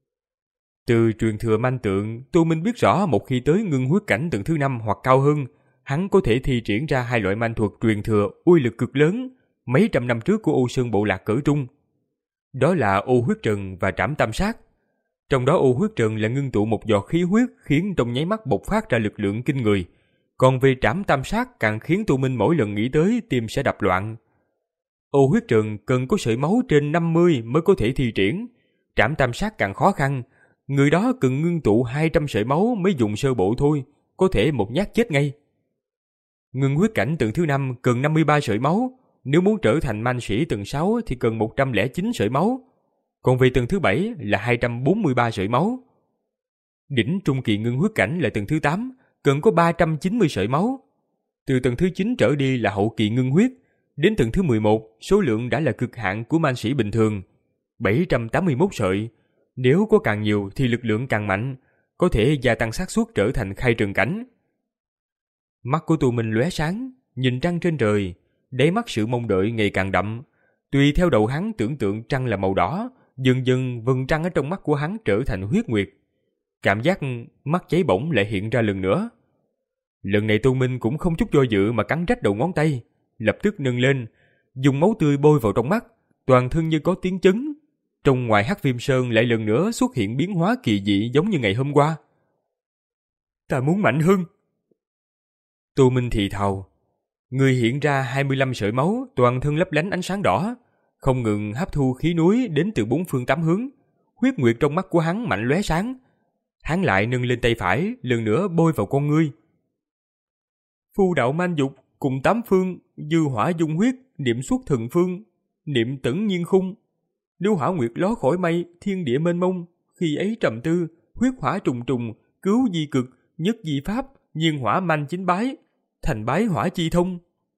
Từ truyền thừa manh tượng, Tô Minh biết rõ một khi tới ngưng huyết cảnh tầng thứ năm hoặc cao hơn, hắn có thể thi triển ra hai loại manh thuật truyền thừa uy lực cực lớn, mấy trăm năm trước của Ô Sơn bộ lạc cỡ trung. Đó là Ô huyết trần và trảm tam sát. Trong đó Ô huyết trần là ngưng tụ một giọt khí huyết khiến trong nháy mắt bộc phát ra lực lượng kinh người. Còn về trảm tam sát càng khiến Tô Minh mỗi lần nghĩ tới tim sẽ đập loạn. Ô huyết trần cần có sợi máu trên năm mươi mới có thể thi triển. Trảm tam sát càng khó khăn, người đó cần ngưng tụ hai trăm sợi máu mới dùng sơ bộ thôi, có thể một nhát chết ngay. Ngưng huyết cảnh tầng thứ năm cần năm mươi ba sợi máu, nếu muốn trở thành man sĩ tầng sáu thì cần một trăm lẻ chín sợi máu. Còn về tầng thứ bảy là hai trăm bốn mươi ba sợi máu. Đỉnh trung kỳ ngưng huyết cảnh là tầng thứ tám, cần có ba trăm chín mươi sợi máu. Từ tầng thứ chín trở đi là hậu kỳ ngưng huyết, đến tầng thứ mười một, số lượng đã là cực hạn của man sĩ bình thường, bảy trăm tám mươi mốt sợi. Nếu có càng nhiều thì lực lượng càng mạnh, có thể gia tăng xác suất trở thành khai trần cảnh. Mắt của Tô Minh lóe sáng, nhìn trăng trên trời, đáy mắt sự mong đợi ngày càng đậm. Tùy theo đầu hắn tưởng tượng trăng là màu đỏ, dần dần vầng trăng ở trong mắt của hắn trở thành huyết nguyệt. Cảm giác mắt cháy bỏng lại hiện ra lần nữa. Lần này Tô Minh cũng không chút do dự mà cắn rách đầu ngón tay, lập tức nâng lên, dùng máu tươi bôi vào trong mắt, toàn thân như có tiếng chấn. Trong ngoài Hắc Viêm Sơn lại lần nữa xuất hiện biến hóa kỳ dị giống như ngày hôm qua. Ta muốn mạnh hơn. Tô Minh thì thào. Người hiện ra hai mươi lăm sợi máu, toàn thân lấp lánh ánh sáng đỏ, không ngừng hấp thu khí núi đến từ bốn phương tám hướng. Huyết nguyệt trong mắt của hắn mạnh lóe sáng. Hắn lại nâng lên tay phải, lần nữa bôi vào con ngươi. Phu đạo man dục, cùng tám phương, dư hỏa dung huyết, niệm xuất thần phương, niệm tẩn nhiên khung. Nếu hỏa nguyệt ló khỏi mây, thiên địa mênh mông, khi ấy trầm tư, huyết hỏa trùng trùng, cứu di cực, nhất di pháp, nhiên hỏa manh chính bái, thành bái hỏa chi thông.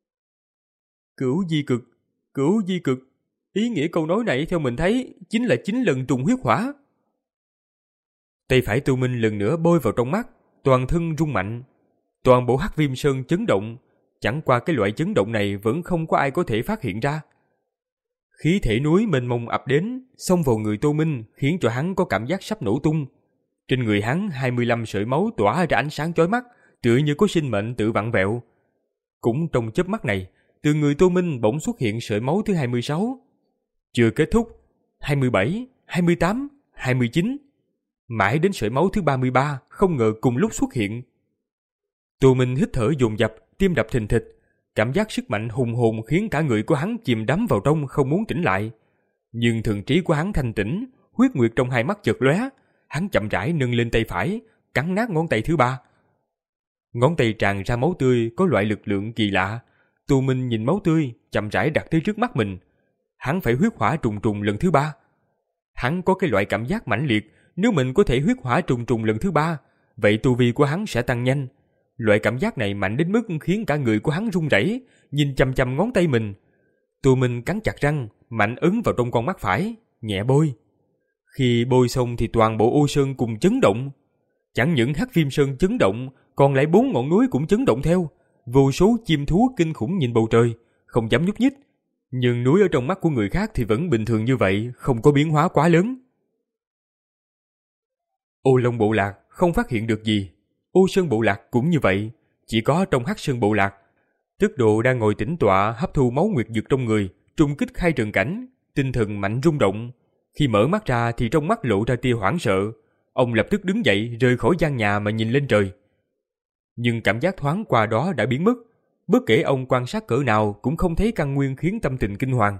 Cửu di cực, cửu di cực, ý nghĩa câu nói này theo mình thấy chính là chín lần trùng huyết hỏa. Tay phải Tô Minh lần nữa bôi vào trong mắt, toàn thân rung mạnh. Toàn bộ Hắc Viêm Sơn chấn động, chẳng qua cái loại chấn động này vẫn không có ai có thể phát hiện ra. Khí thể núi mênh mông ập đến, xông vào người Tô Minh, khiến cho hắn có cảm giác sắp nổ tung. Trên người hắn hai mươi lăm sợi máu tỏa ra ánh sáng chói mắt, tựa như có sinh mệnh tự vặn vẹo. Cũng trong chớp mắt này, từ người Tô Minh bỗng xuất hiện sợi máu thứ hai mươi sáu. Chưa kết thúc, hai mươi bảy, hai mươi tám, hai mươi chín. Mãi đến sợi máu thứ ba mươi ba không ngờ cùng lúc xuất hiện. Tô Minh hít thở dồn dập, tim đập thình thịch, cảm giác sức mạnh hùng hồn khiến cả người của hắn chìm đắm vào trong không muốn tỉnh lại. Nhưng thần trí của hắn thanh tĩnh, huyết nguyệt trong hai mắt chợt lóe, hắn chậm rãi nâng lên tay phải, cắn nát ngón tay thứ ba. Ngón tay tràn ra máu tươi có loại lực lượng kỳ lạ. Tô Minh nhìn máu tươi chậm rãi đặt tới trước mắt mình. Hắn phải huyết hỏa trùng trùng lần thứ ba. Hắn có cái loại cảm giác mãnh liệt, nếu mình có thể huyết hỏa trùng trùng lần thứ ba, vậy tu vi của hắn sẽ tăng nhanh. Loại cảm giác này mạnh đến mức khiến cả người của hắn run rẩy, nhìn chằm chằm ngón tay mình. Tô Minh cắn chặt răng, mạnh ấn vào trong con mắt phải, nhẹ bôi. Khi bôi xong thì toàn bộ Ô Sơn cùng chấn động. Chẳng những Hắc Viêm Sơn chấn động, còn lại bốn ngọn núi cũng chấn động theo. Vô số chim thú kinh khủng nhìn bầu trời, không dám nhúc nhích. Nhưng núi ở trong mắt của người khác thì vẫn bình thường như vậy, không có biến hóa quá lớn. Ô Long Bộ Lạc không phát hiện được gì. Ô Sơn Bộ Lạc cũng như vậy, chỉ có trong Hắc Sơn Bộ Lạc. Tức Độ đang ngồi tĩnh tọa hấp thu máu nguyệt dược trong người, trùng kích khai trần cảnh, tinh thần mạnh rung động. Khi mở mắt ra thì trong mắt lộ ra tia hoảng sợ. Ông lập tức đứng dậy rời khỏi gian nhà mà nhìn lên trời. Nhưng cảm giác thoáng qua đó đã biến mất. Bất kể ông quan sát cỡ nào cũng không thấy căn nguyên khiến tâm tình kinh hoàng.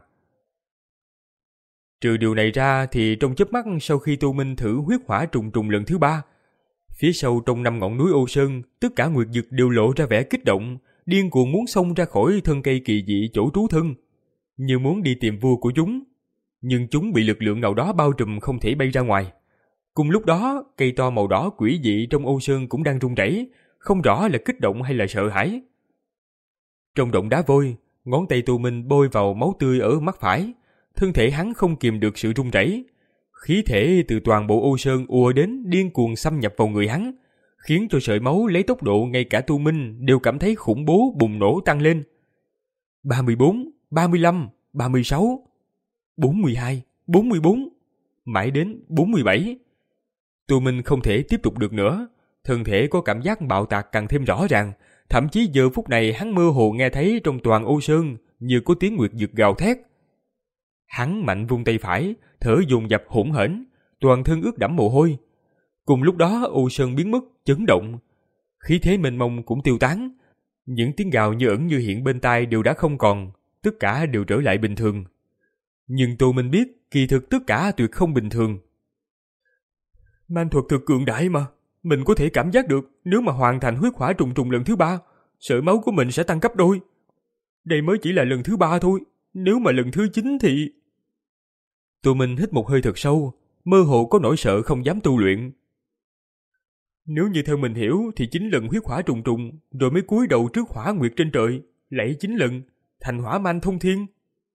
Trừ điều này ra thì trong chớp mắt sau khi Tô Minh thử huyết hỏa trùng trùng lần thứ ba, phía sau trong năm ngọn núi Ô Sơn, tất cả nguyệt dực đều lộ ra vẻ kích động, điên cuồng muốn xông ra khỏi thân cây kỳ dị chỗ trú thân, như muốn đi tìm vua của chúng. Nhưng chúng bị lực lượng nào đó bao trùm không thể bay ra ngoài. Cùng lúc đó, cây to màu đỏ quỷ dị trong Ô Sơn cũng đang rung rẩy, không rõ là kích động hay là sợ hãi. Trong động đá vôi, ngón tay Tô Minh bôi vào máu tươi ở mắt phải, thân thể hắn không kìm được sự rung rẩy. Khí thể từ toàn bộ Ô Sơn ùa đến điên cuồng xâm nhập vào người hắn, khiến cho sợi máu lấy tốc độ ngay cả Tô Minh đều cảm thấy khủng bố bùng nổ tăng lên. ba mươi bốn, ba mươi lăm, ba mươi sáu, bốn mươi hai, bốn mươi bốn, mãi đến bốn mươi bảy. Tô Minh không thể tiếp tục được nữa, thân thể có cảm giác bạo tạc càng thêm rõ ràng, thậm chí giờ phút này hắn mơ hồ nghe thấy trong toàn Ô Sơn như có tiếng nguyệt dực gào thét. Hắn mạnh vung tay phải, thở dồn dập hỗn hển, toàn thân ướt đẫm mồ hôi. Cùng lúc đó Ô Sơn biến mất, chấn động, khí thế mênh mông cũng tiêu tán. Những tiếng gào như ẩn như hiện bên tai đều đã không còn, tất cả đều trở lại bình thường. Nhưng Tô Minh biết, kỳ thực tất cả tuyệt không bình thường. Man thuật thực cường đại mà, mình có thể cảm giác được nếu mà hoàn thành huyết hỏa trùng trùng lần thứ ba, sợi máu của mình sẽ tăng gấp đôi. Đây mới chỉ là lần thứ ba thôi, nếu mà lần thứ chín thì... Tô Minh hít một hơi thật sâu, mơ hồ có nỗi sợ không dám tu luyện. Nếu như theo mình hiểu thì chín lần huyết hỏa trùng trùng, rồi mới cúi đầu trước hỏa nguyệt trên trời, lạy chín lần, thành hỏa man thông thiên.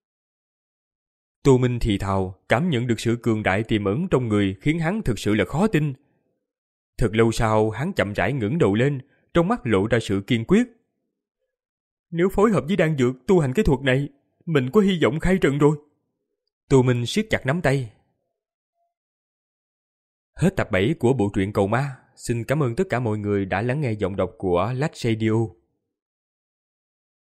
Tô Minh thì thào, cảm nhận được sự cường đại tiềm ẩn trong người khiến hắn thực sự là khó tin. Thật lâu sau hắn chậm rãi ngẩng đầu lên, trong mắt lộ ra sự kiên quyết. Nếu phối hợp với đan dược tu hành cái thuật này, mình có hy vọng khai trần rồi. Tô Minh siết chặt nắm tay. Hết tập bảy của bộ truyện Cầu Ma. Xin cảm ơn tất cả mọi người đã lắng nghe giọng đọc của Lách Radio.